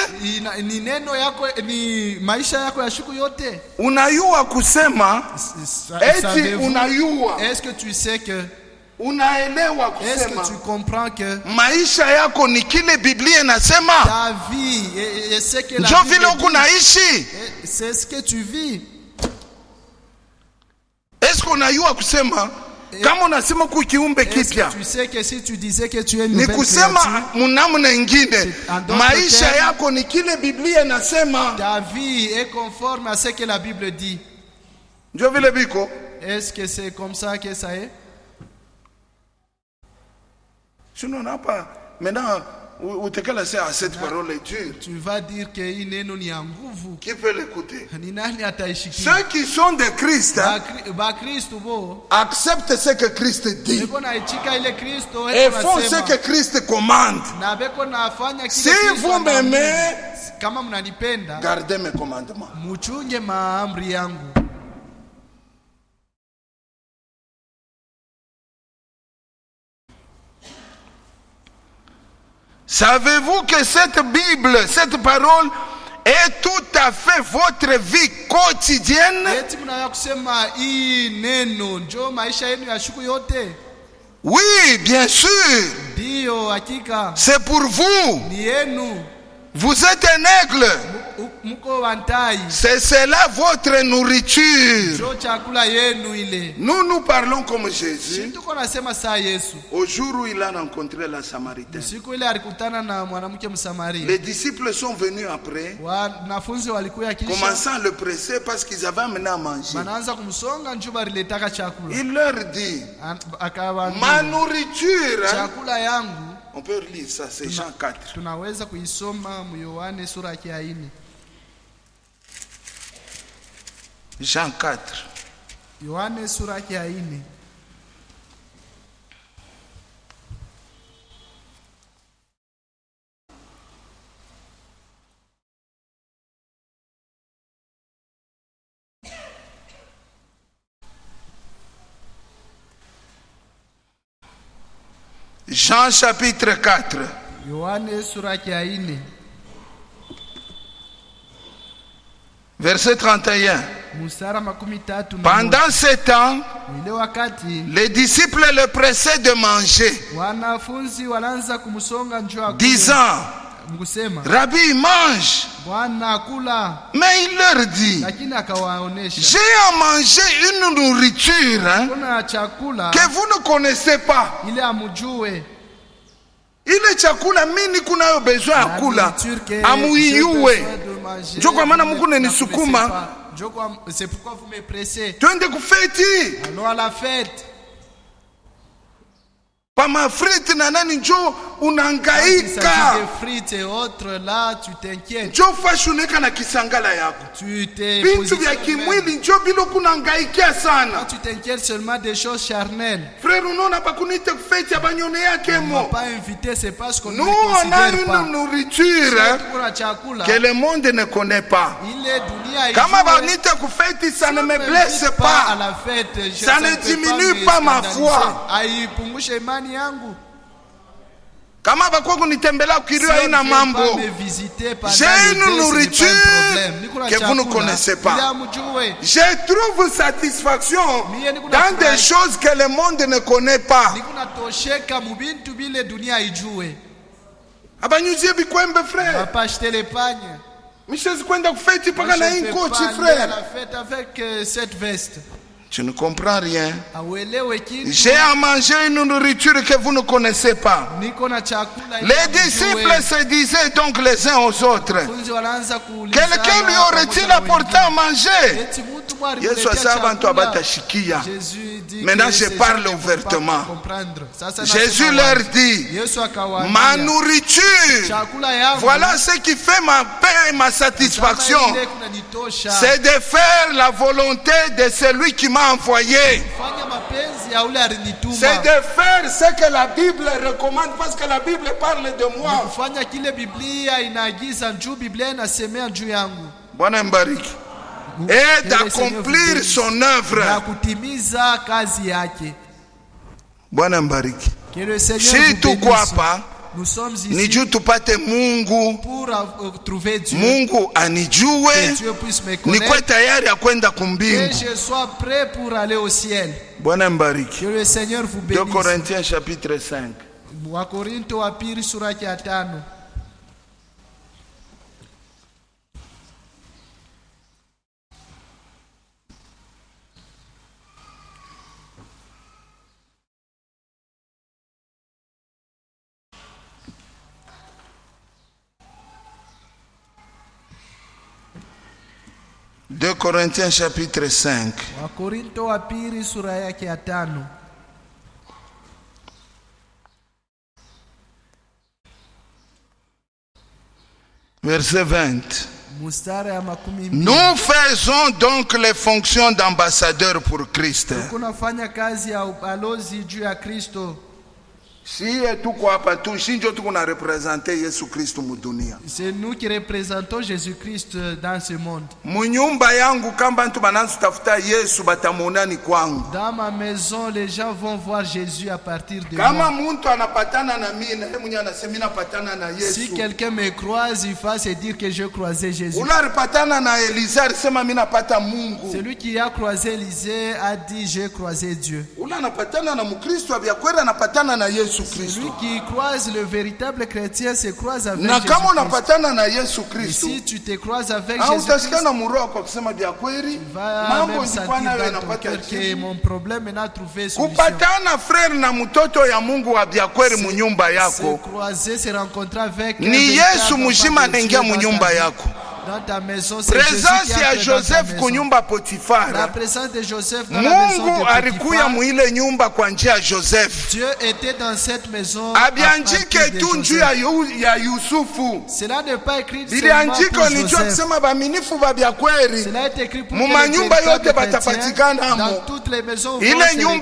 Unayua kusema eti unayua. Est-ce que tu sais que unaelewa kusema? Est-ce que tu comprends que maisha yako ni kile Biblia inasema? Ta vie et ce que la Bible dit, c'est ce que tu vis. Est-ce qu'on unayua kusema kama unasema kukiumbe kipya? Tu sais que si tu disais que tu es une nouvelle créature, ni kusema mnamna nyingine maisha yako ni kile Biblia inasema. Ta vie est conforme à ce que la Bible dit. Ndio vile biko. Est-ce que c'est comme ça que ça est? Sinon n'a pas maintenant cette parole est dure. Tu vas dire que neno ni ya nguvu. Qui peut l'écouter? Ni nani ataishikia? Ceux qui sont de Christ acceptent ce que Christ dit et font ce que Christ commande. Si vous m'aimez, gardez mes commandements. Muchunge maamri yangu. Savez-vous que cette Bible, cette parole est tout à fait votre vie quotidienne? Oui, bien sûr. C'est pour vous. Vous êtes un aigle. C'est cela votre nourriture. Nous parlons comme Jésus. Au jour où il a rencontré la Samaritaine, les disciples sont venus après, commençant à le presser parce qu'ils avaient amené à manger. Il leur dit, ma nourriture, on peut lire ça, c'est Jean 4. Jean 4. Jean chapitre 4. Verset 31. Pendant ce temps, les disciples le pressaient de manger, disant, Rabbi, mange. Mais il leur dit, j'ai à manger une nourriture que vous ne connaissez pas. Ile chakula mimi kunayo besoin ya kula amuiue. Ndio kwa maana Mungu ananisukuma. C'est pourquoi vous me pressez. Twende kufeti. Allons à la fête. Pama frite na nani njo unahangaika. Des frites et autres là, tu t'inquiètes. Njo fashuneka na kisangala yako. Tu t'es vitu vya kimwili njo bilo kunahangaikia sana. Tu t'inquiètes seulement des choses charnelles. Frère, unaona bakunite kufeti abanyone yake mo. On n'a pas invité, c'est parce qu'on ne considère pas. Nous on a une nourriture que le monde ne connaît pas. Kama banite kufeti, ça ne me blesse pas. À la fête, ça ne diminue pas ma foi. Aipungushe imani yangu. Kama Kama bakwa kunitembelea ukiria ina mambo. J'ai une nourriture que vous ne connaissez pas. Je trouve satisfaction dans des choses que le monde ne connaît pas. Abanyuzie bikwembe frère. Michel kwenda kufeti paka na inkochi frère. Avec cette veste. Tu ne comprends rien. J'ai à manger une nourriture que vous ne connaissez pas. Les disciples se disaient donc les uns aux autres, quelqu'un lui aurait-il apporté à manger? Maintenant je parle ouvertement. Jésus leur dit, ma nourriture, voilà ce qui fait ma paix et ma satisfaction, c'est de faire la volonté de celui qui m'a envoyé. C'est de faire ce que la Bible recommande, parce que la Bible parle de moi. Bwana mbariki. Et d'accomplir son œuvre. Bwana mbariki. Si tuko hapa ni juu tupate Mungu, Mungu anijue, nikwe tayari ya kwenda kumbingu. Bwana mbariki. 2 Corinthiens chapitre 5. Wakorinto wa pili sura ya 5. De Corinthiens chapitre 5. Wakorinto wa pili sura yake ya 5. Verset 20. Nous faisons donc les fonctions d'ambassadeurs pour Christ. Tunafanya kazi ya ubalozi juu ya Kristo. C'est nous qui représentons Jésus-Christ dans ce monde. Dans ma maison, les gens vont voir Jésus à partir de moi. Si quelqu'un me croise, il va se dire que je croisais Jésus. Celui qui a croisé Élisée a dit j'ai croisé Dieu. Celui qui croise le véritable chrétien se croise avec Jésus-Christ. Et si tu te croises avec Jésus-Christ, il va même sentir dans ton cœur que mon problème n'a trouvé solution. Se croiser, se rencontrer avec dans ta maison, c'est Jésus qui a Joseph kunyumba Potifar. La présence de Joseph dans la maison de Potifar. Dieu était dans cette maison. Cela n'est pas écrit seulement pour Joseph. Cela est écrit pour dans toutes les maisons. Ces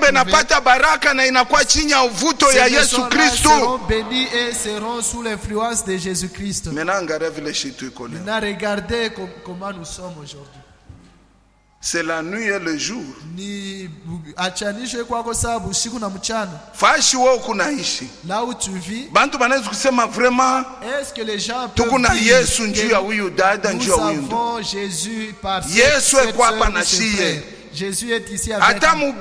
maisons seront bénies et seront sous l'influence de Jésus-Christ. Maintenant regardez comment nous sommes aujourd'hui. C'est la nuit et le jour. Là où tu vis, est-ce que les gens peuvent dire que nous avons Jésus par cette frère. Jésus est ici avec nous.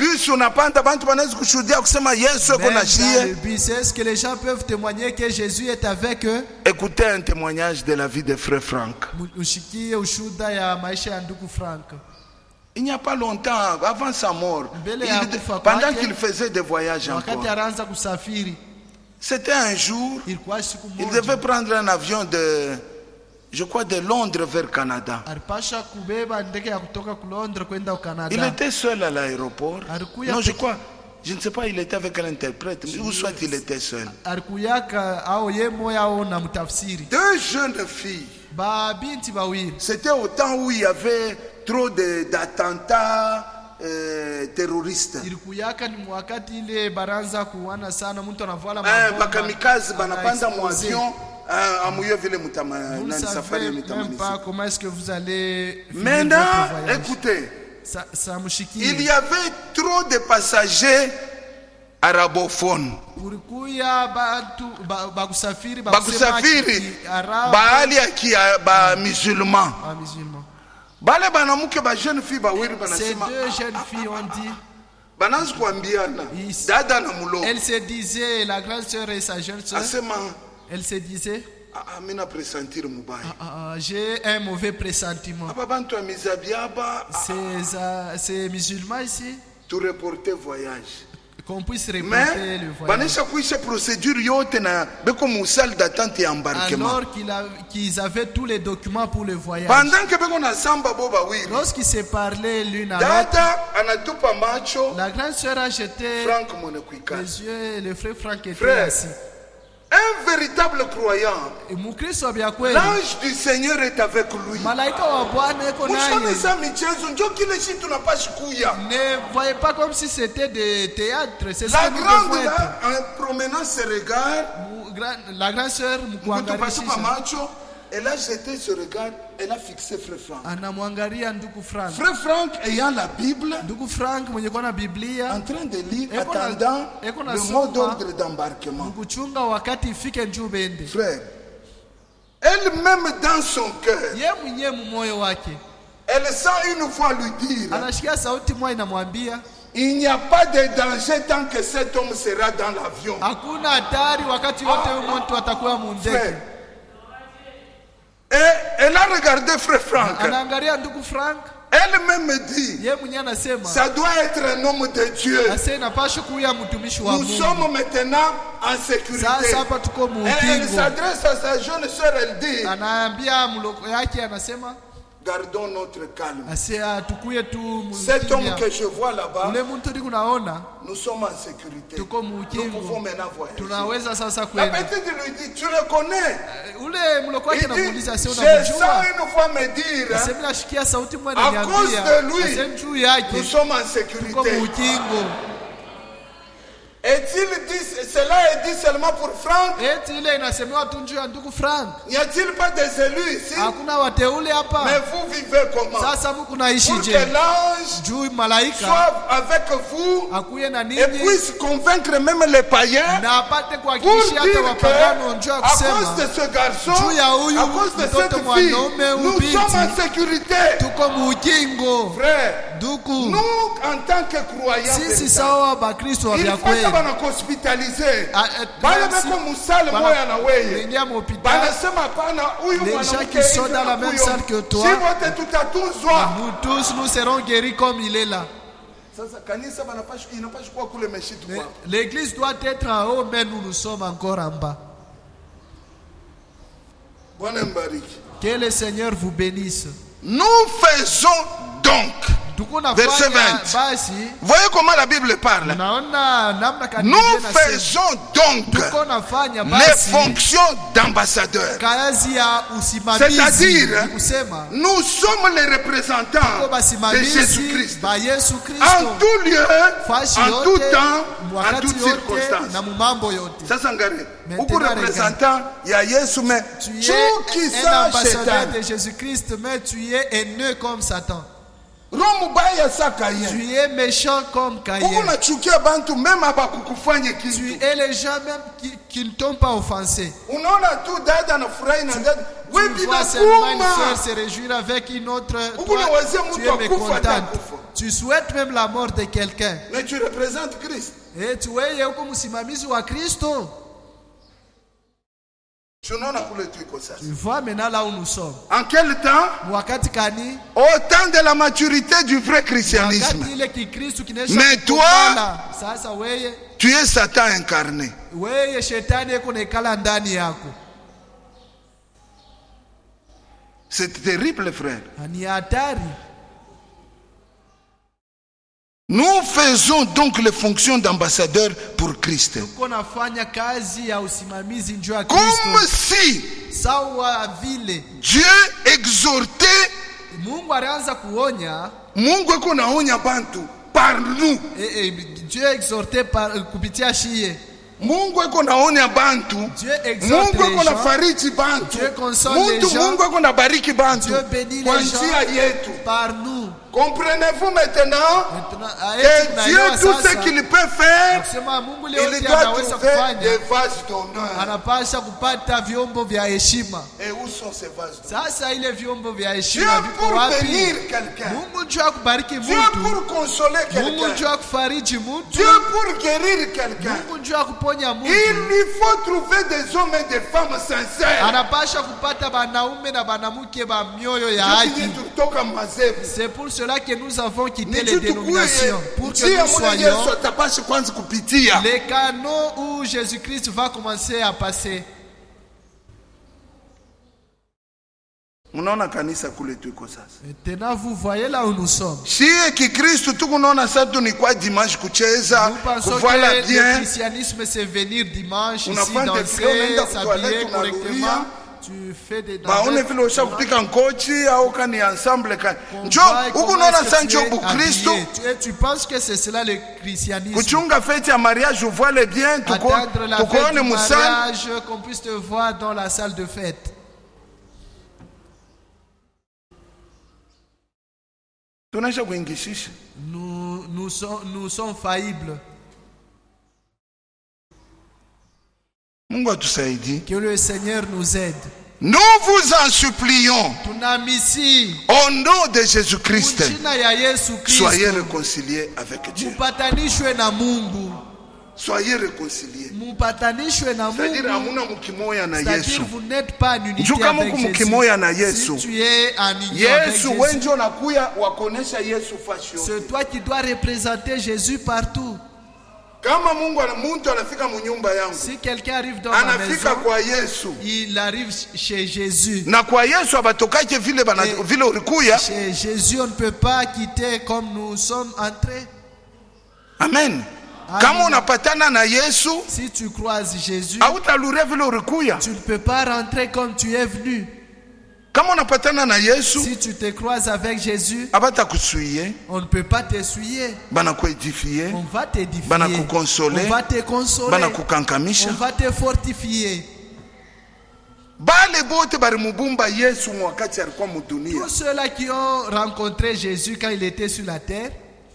Est-ce que les gens peuvent témoigner que Jésus est avec eux? Écoutez un témoignage de la vie de frère Franck. Il n'y a pas longtemps, avant sa mort, pendant qu'il faisait des voyages encore, c'était un jour, il devait prendre un avion de Londres vers Canada. Il était seul à l'aéroport. Non, je ne sais pas, il était avec un interprète, ou soit il était seul. 2 jeunes filles. C'était au temps où il y avait trop d'attentats terroristes. Vous ne savez même pas comment est-ce que vous allez finir votre voyage. Écoutez, il y avait trop de passagers arabophone. Pourquoi bakusafiri bahali ya ba musulman. Bale banamuke ba jeune fille ba wiri banasema. Ces deux jeunes filles ont dit. Bananzi kuambiana. Dada na mulo. Elle se disait, la grande sœur et sa jeune sœur. Asema. Elle se disait. Mina pressentir mubaya. J'ai un mauvais pressentiment. Bantu amizabiaba. Ces musulmans ici. Tu reporter voyage. Qu'on puisse reporter le voyage. Banisha kuisha procédure yote na beko musal d'attente et embarquement. Alors qu'ils avaient tous les documents pour le voyage. Pendant que beko na samba boba wiri. Lorsqu'ils se parlaient l'une à Dada l'autre, anatupa macho. la grande sœur a jeté les yeux et le frère Franck était assis. Un véritable croyant, l'ange du Seigneur est avec lui. Ne voyez pas comme si c'était des théâtres. C'est la grande là, en promenant ses regards, la grande sœur elle a jeté ce regard, elle a fixé Frère Franck. Frère Franck ayant la Bible, en train de lire, attendant le mot d'ordre d'embarquement. Frère, elle-même dans son cœur, elle sent une voix lui dire, il n'y a pas de danger tant que cet homme sera dans l'avion. Frère, et elle a regardé Frère Franck. Elle-même dit, ça doit être un homme de Dieu. Nous sommes maintenant en sécurité. Et elle s'adresse à sa jeune sœur, elle dit, gardons notre calme. Cet homme que je vois là-bas, nous sommes en sécurité. Nous pouvons maintenant voyager. La petite lui dit, tu le connais? Il dit, je sens une fois me dire, à cause de lui, nous sommes en sécurité. Est-il dit, cela est dit seulement pour Franck? N'y a-t-il pas des élus ici? Mais vous vivez comment? Pour que l'ange soit avec vous et puisse convaincre même les païens pour dire que à cause de ce garçon, à cause de cette fille, nous sommes en sécurité. Frère, nous en tant que croyants, il faut hospitalisé. Les gens qui sont dans la même salle que toi, nous tous nous serons guéris comme il est là. L'église doit être en haut, mais nous sommes encore en bas. Que le Seigneur vous bénisse. Nous faisons donc. Verset 20. Voyez comment la Bible parle. Nous faisons donc les fonctions d'ambassadeurs. C'est-à-dire, nous sommes les représentants de Jésus-Christ. En tout lieu, en tout temps, en toutes circonstances. Ça s'engage. Beaucoup de représentants, il y a Jésus, mais tu es un ambassadeur de Jésus-Christ, mais tu es haineux comme Satan. Tu es méchant comme Caïn. Tu es les gens même qui ne t'ont pas offensé. Tu vois seulement une soeur se réjouir avec une autre. Toi, tu es mécontente. Tu souhaites même la mort de quelqu'un. Mais tu représentes Christ. Et tu es comme msimamizi wa Kristo. Tu vois maintenant là où nous sommes. En quel temps? Au temps de la maturité du vrai christianisme. Mais toi, tu es Satan incarné. C'est terrible, frère. Nous faisons donc les fonctions d'ambassadeurs pour Christ. Comme si Dieu exhortait Mungu eko naonya bantu par nous. Dieu exhortait par kupitia shie. Mungu eko naonya bantu. Mungu eko na fariji bantu. Mungu eko na bariki bantu. Dieu bénit les gens par nous. Comprenez-vous maintenant que Dieu, tout ce qu'il peut faire, il doit trouver des vases d'honneur. Et où sont ces vases d'honneur? Dieu pour bénir quelqu'un, Dieu pour consoler quelqu'un, Dieu pour guérir quelqu'un, il lui faut trouver des hommes et des femmes sincères. C'est pour cela que nous avons quitté les dénominations, pour que nous soyons les canaux où Jésus-Christ va commencer à passer. Maintenant vous voyez là où nous sommes. Nous pensons que le christianisme c'est venir dimanche ici danser, s'habiller correctement. Tu fais des danses. Tu penses que c'est cela le christianisme. Attendre la fête du mariage, qu'on puisse te voir dans la salle de fête. Nous sommes faillibles. Que le Seigneur nous aide. Nous vous en supplions, au nom de Jésus-Christ, soyez réconciliés avec Dieu. Soyez réconciliés. C'est-à-dire vous n'êtes pas en unité avec Jésus. Si tu es en union avec Jésus, c'est toi qui dois représenter Jésus partout. Si quelqu'un arrive dans ma maison, il arrive chez Jésus. Chez Jésus, on ne peut pas quitter comme nous sommes entrés. Amen. Si tu croises Jésus, tu ne peux pas rentrer comme tu es venu. Si tu te croises avec Jésus, on ne peut pas t'essuyer. On va t'édifier. On va te consoler. On va te fortifier. Tous ceux-là qui ont rencontré Jésus quand il était sur la terre,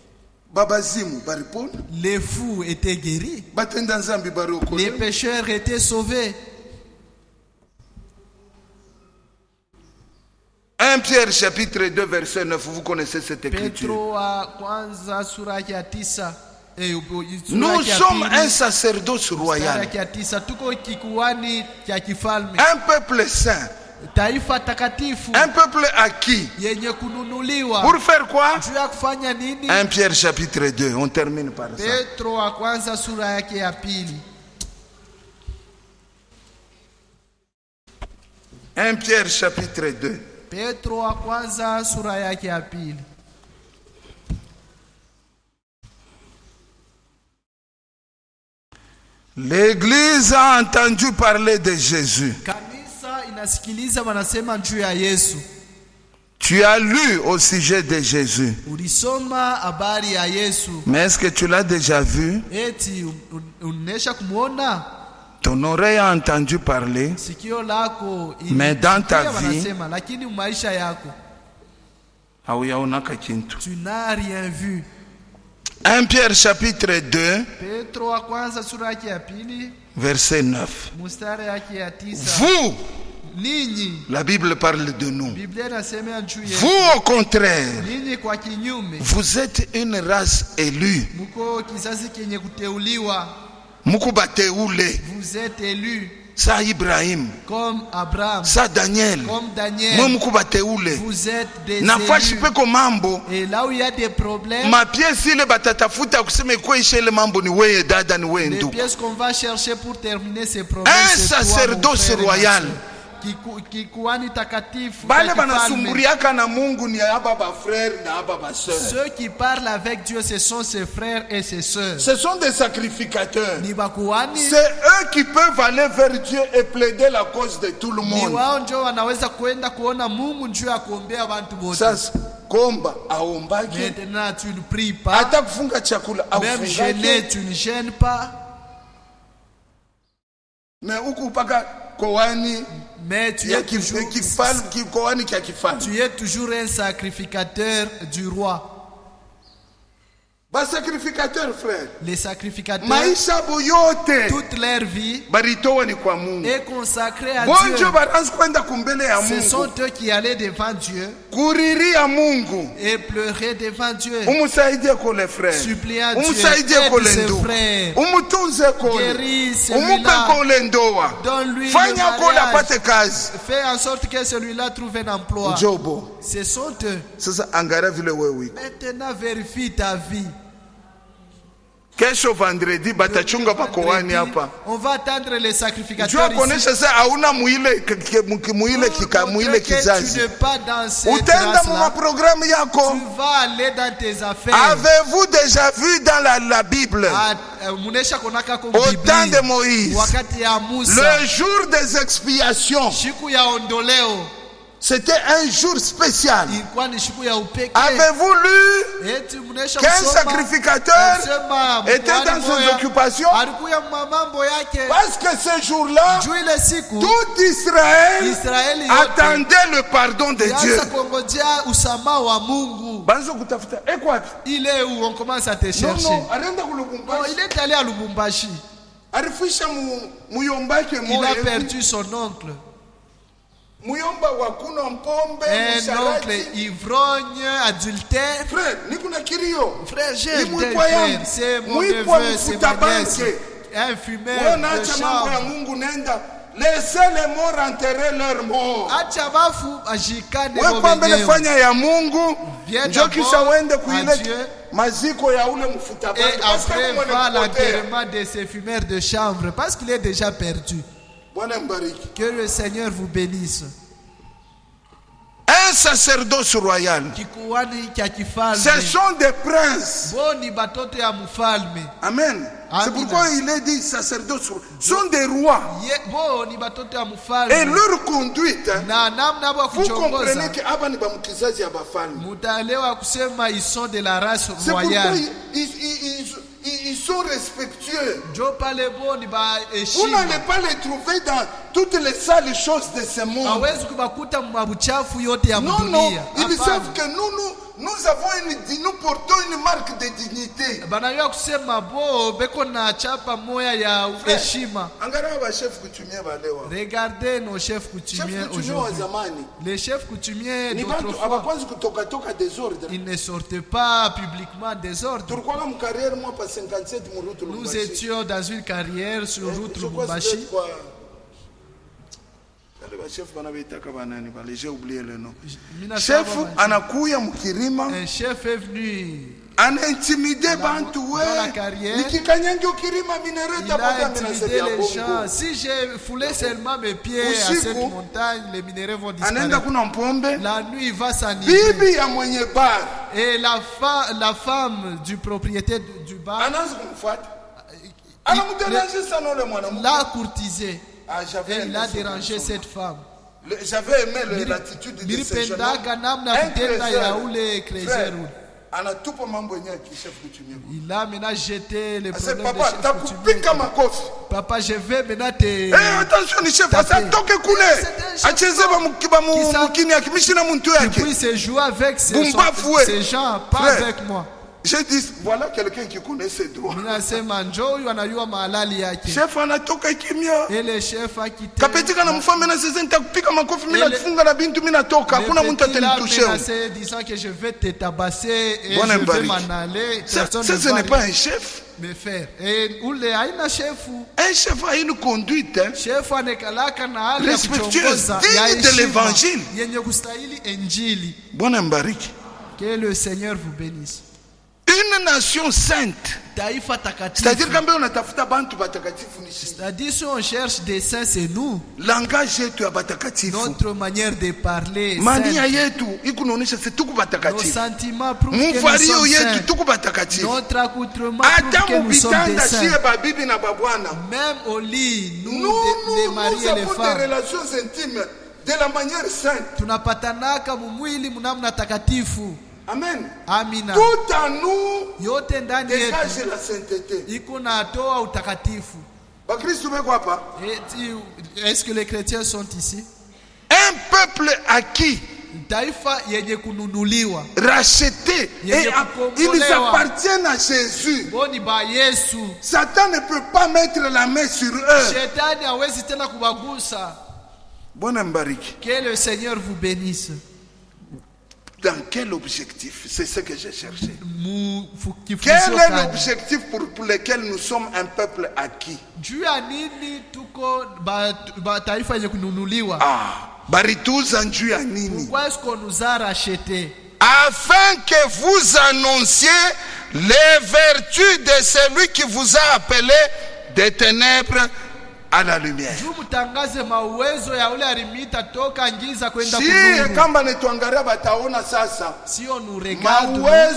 les fous étaient guéris. Les pécheurs étaient sauvés. 1 Pierre chapitre 2 verset 9, vous connaissez cette écriture. Nous sommes un sacerdoce royal, un peuple saint, un peuple acquis. Pour faire quoi? 1 Pierre chapitre 2, on termine par ça. 1 Pierre chapitre 2. Petro wa kwanza sura yake ya pili. L'église a entendu parler de Jésus. Kanisa inasikiliza wanasema juu ya Yesu. Tu as lu au sujet de Jésus. Ulisoma habari ya Yesu. Mais est-ce que tu l'as déjà vu? Eti unesha kumuona? Ton oreille a entendu parler, mais dans ta vie, tu n'as rien vu. 1 Pierre chapitre 2, verset 9. Vous, la Bible parle de nous. Vous, au contraire, vous êtes une race élue. Vous êtes élus sa Ibrahim, comme Abraham, sa Daniel, comme Daniel. Vous êtes des élus. Et là où il y a des problèmes, les pièces qu'on va chercher pour terminer ces problèmes, un sacerdoce royal. Ceux qui parlent avec Dieu, ce sont ses frères et ses sœurs. Ce sont des sacrificateurs. C'est eux qui peuvent aller vers Dieu et plaider la cause de tout le monde. Maintenant tu ne pries pas. Même gêné, tu ne gênes pas. Mais koani. Mais tu es toujours un sacrificateur du roi. Ba sacrificateur frère. Les sacrificateurs. Maisha boyote. Toute leur vie. Baritoa ni kwa Mungu. Est consacrée à Dieu. Ce sont eux qui allaient devant Dieu. Kuriria Mungu. Et pleurer devant Dieu. Umusaidie ko les frères. Suppliant Dieu. Umusaidie ko lendo. Umutunze ko. Umupe ko lendoa. Donne-lui fanya ko la pate kazi. Fais en sorte que celui-là trouve un emploi. Jobo. Ce sont eux. Sasa angara vile wewe. Maintenant vérifie ta vie. Kesho vendredi batachunga bakoani hapa. On va attendre les sacrificateurs ici. Kuonesha sasa hauna muile kizazi. Tu n'es pas dans cette Utenda mu programme yako. Tu vas aller dans tes affaires. Avez-vous déjà vu dans la Bible? Au temps de Moïse. Le jour des expiations. C'était un jour spécial. Avez-vous lu qu'un sacrificateur était dans ses occupations? Parce que ce jour-là, tout Israël attendait le pardon de Dieu. Il est où? On commence à te chercher. Non, il est allé à Lubumbashi. Il a perdu son oncle. Un oncle ivrogne, adultère. Frère, j'ai des frères. C'est mon neveu, c'est ma nièce. Un fumeur de chambre. Laissez les morts enterrer leurs morts. Et après va l'enterrement de ces fumeurs de chambre parce qu'il est déjà perdu. Que le Seigneur vous bénisse. Un sacerdoce royal. Ce sont des princes. Amen. C'est pourquoi il est dit sacerdoce. Ce sont des rois. Et leur conduite, vous comprenez que ils sont de la race royale. Ils sont respectueux. Vous n'allez pas les trouver dans toutes les sales choses de ce monde. Non, ils savent que nous portons une marque de dignité. Regardez nos chefs coutumiers aujourd'hui. Les chefs coutumiers d'autrefois, ils ne sortaient pas publiquement des ordres. Nous étions dans une carrière sur route Lubumbashi. Chef anakuya mukirima. Un chef est venu. Anaintimidé bantu nikikanyange ukirima minareta boga minasema les gens. Si j'ai foulé seulement mes pieds à cette montagne, les minéraux vont disparaître. La nuit il va s'enivrer. Bibi ya mwenye bar. Et la femme du propriétaire du bar l'a courtisé. Et il a dérangé cette femme. J'avais aimé l'attitude de ce jeune homme. Il a maintenant jeté les problèmes de chef. Papa, je vais maintenant te... attention, chef, tu puisses jouer avec ces gens, pas avec moi. J'ai dit, voilà quelqu'un qui connaît ses droits. Chef anatoka kimya. Et le chef a quitté. Kapetika na mfalme na sasa nitakupika makofi mimi nafunga na bintu mimi natoka. Hakuna mtu atanitoucher. Disant que je vais te tabasser et je vais m'en aller. Ça ce n'est pas un chef. Mes frères. Et ule haina chef. Un chef a une conduite. Chef anekalaka na hali respectueuse digne de l'évangile. Yenye kustahili injili. Bwana mbariki. Que le Seigneur vous bénisse. Une nation sainte. C'est-à-dire si on cherche des saints, c'est nous. Notre manière de parler. Nos sentiments prouvent que nous sommes saints. Notre accoutrement prouve que nous sommes des saints. Même au lit, nous les maris et les femmes. Des relations intimes de la manière sainte. Tunapatanaka mumwili munamna takatifu. Amen. Amina. Tout en nous yote ndani dégage la sainteté. Iko natoa utakatifu. Est-ce que les chrétiens sont ici? Un peuple acquis, racheté, et ils appartiennent à Jésus. Satan ne peut pas mettre la main sur eux. Que le Seigneur vous bénisse. Dans quel objectif? C'est ce que j'ai cherché. Quel est l'objectif pour lequel nous sommes un peuple acquis? Pourquoi est-ce qu'on nous a rachetés? Afin que vous annonciez les vertus de celui qui vous a appelé des ténèbres à la lumière. Si on nous regarde, on va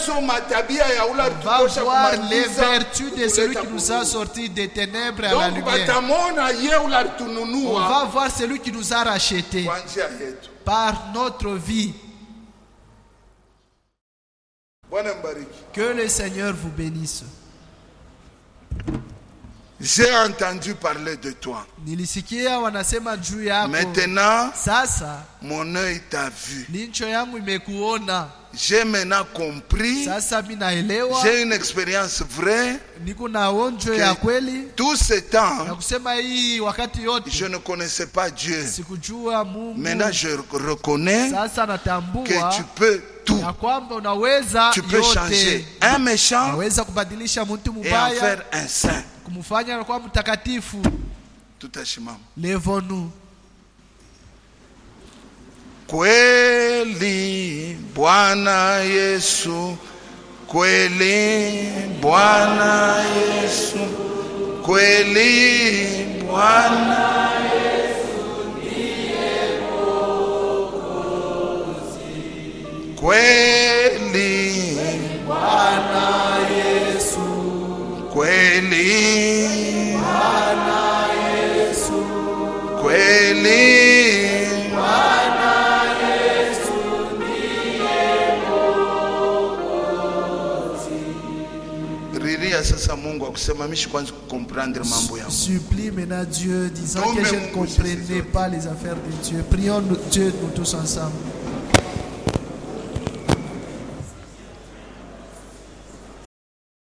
voir les vertus de celui qui nous a sortis des ténèbres à la lumière. On va voir celui qui nous a rachetés par notre vie. Que le Seigneur vous bénisse. J'ai entendu parler de toi. Maintenant, mon œil t'a vu. J'ai maintenant compris. J'ai une expérience vraie. Que tout ce temps, je ne connaissais pas Dieu. Maintenant, je reconnais que tu peux tout. Tu peux changer un méchant et en faire un saint. Levons-nous. Kweli Bwana Yesu, kweli Bwana Yesu, kweli Bwana Yesu ndiye Mwokozi. Kweli Bwana Yesu, kweli Bwana Yesu, kweli supplie maintenant Dieu disant que je ne comprenais pas les affaires de Dieu. Prions Dieu nous tous ensemble.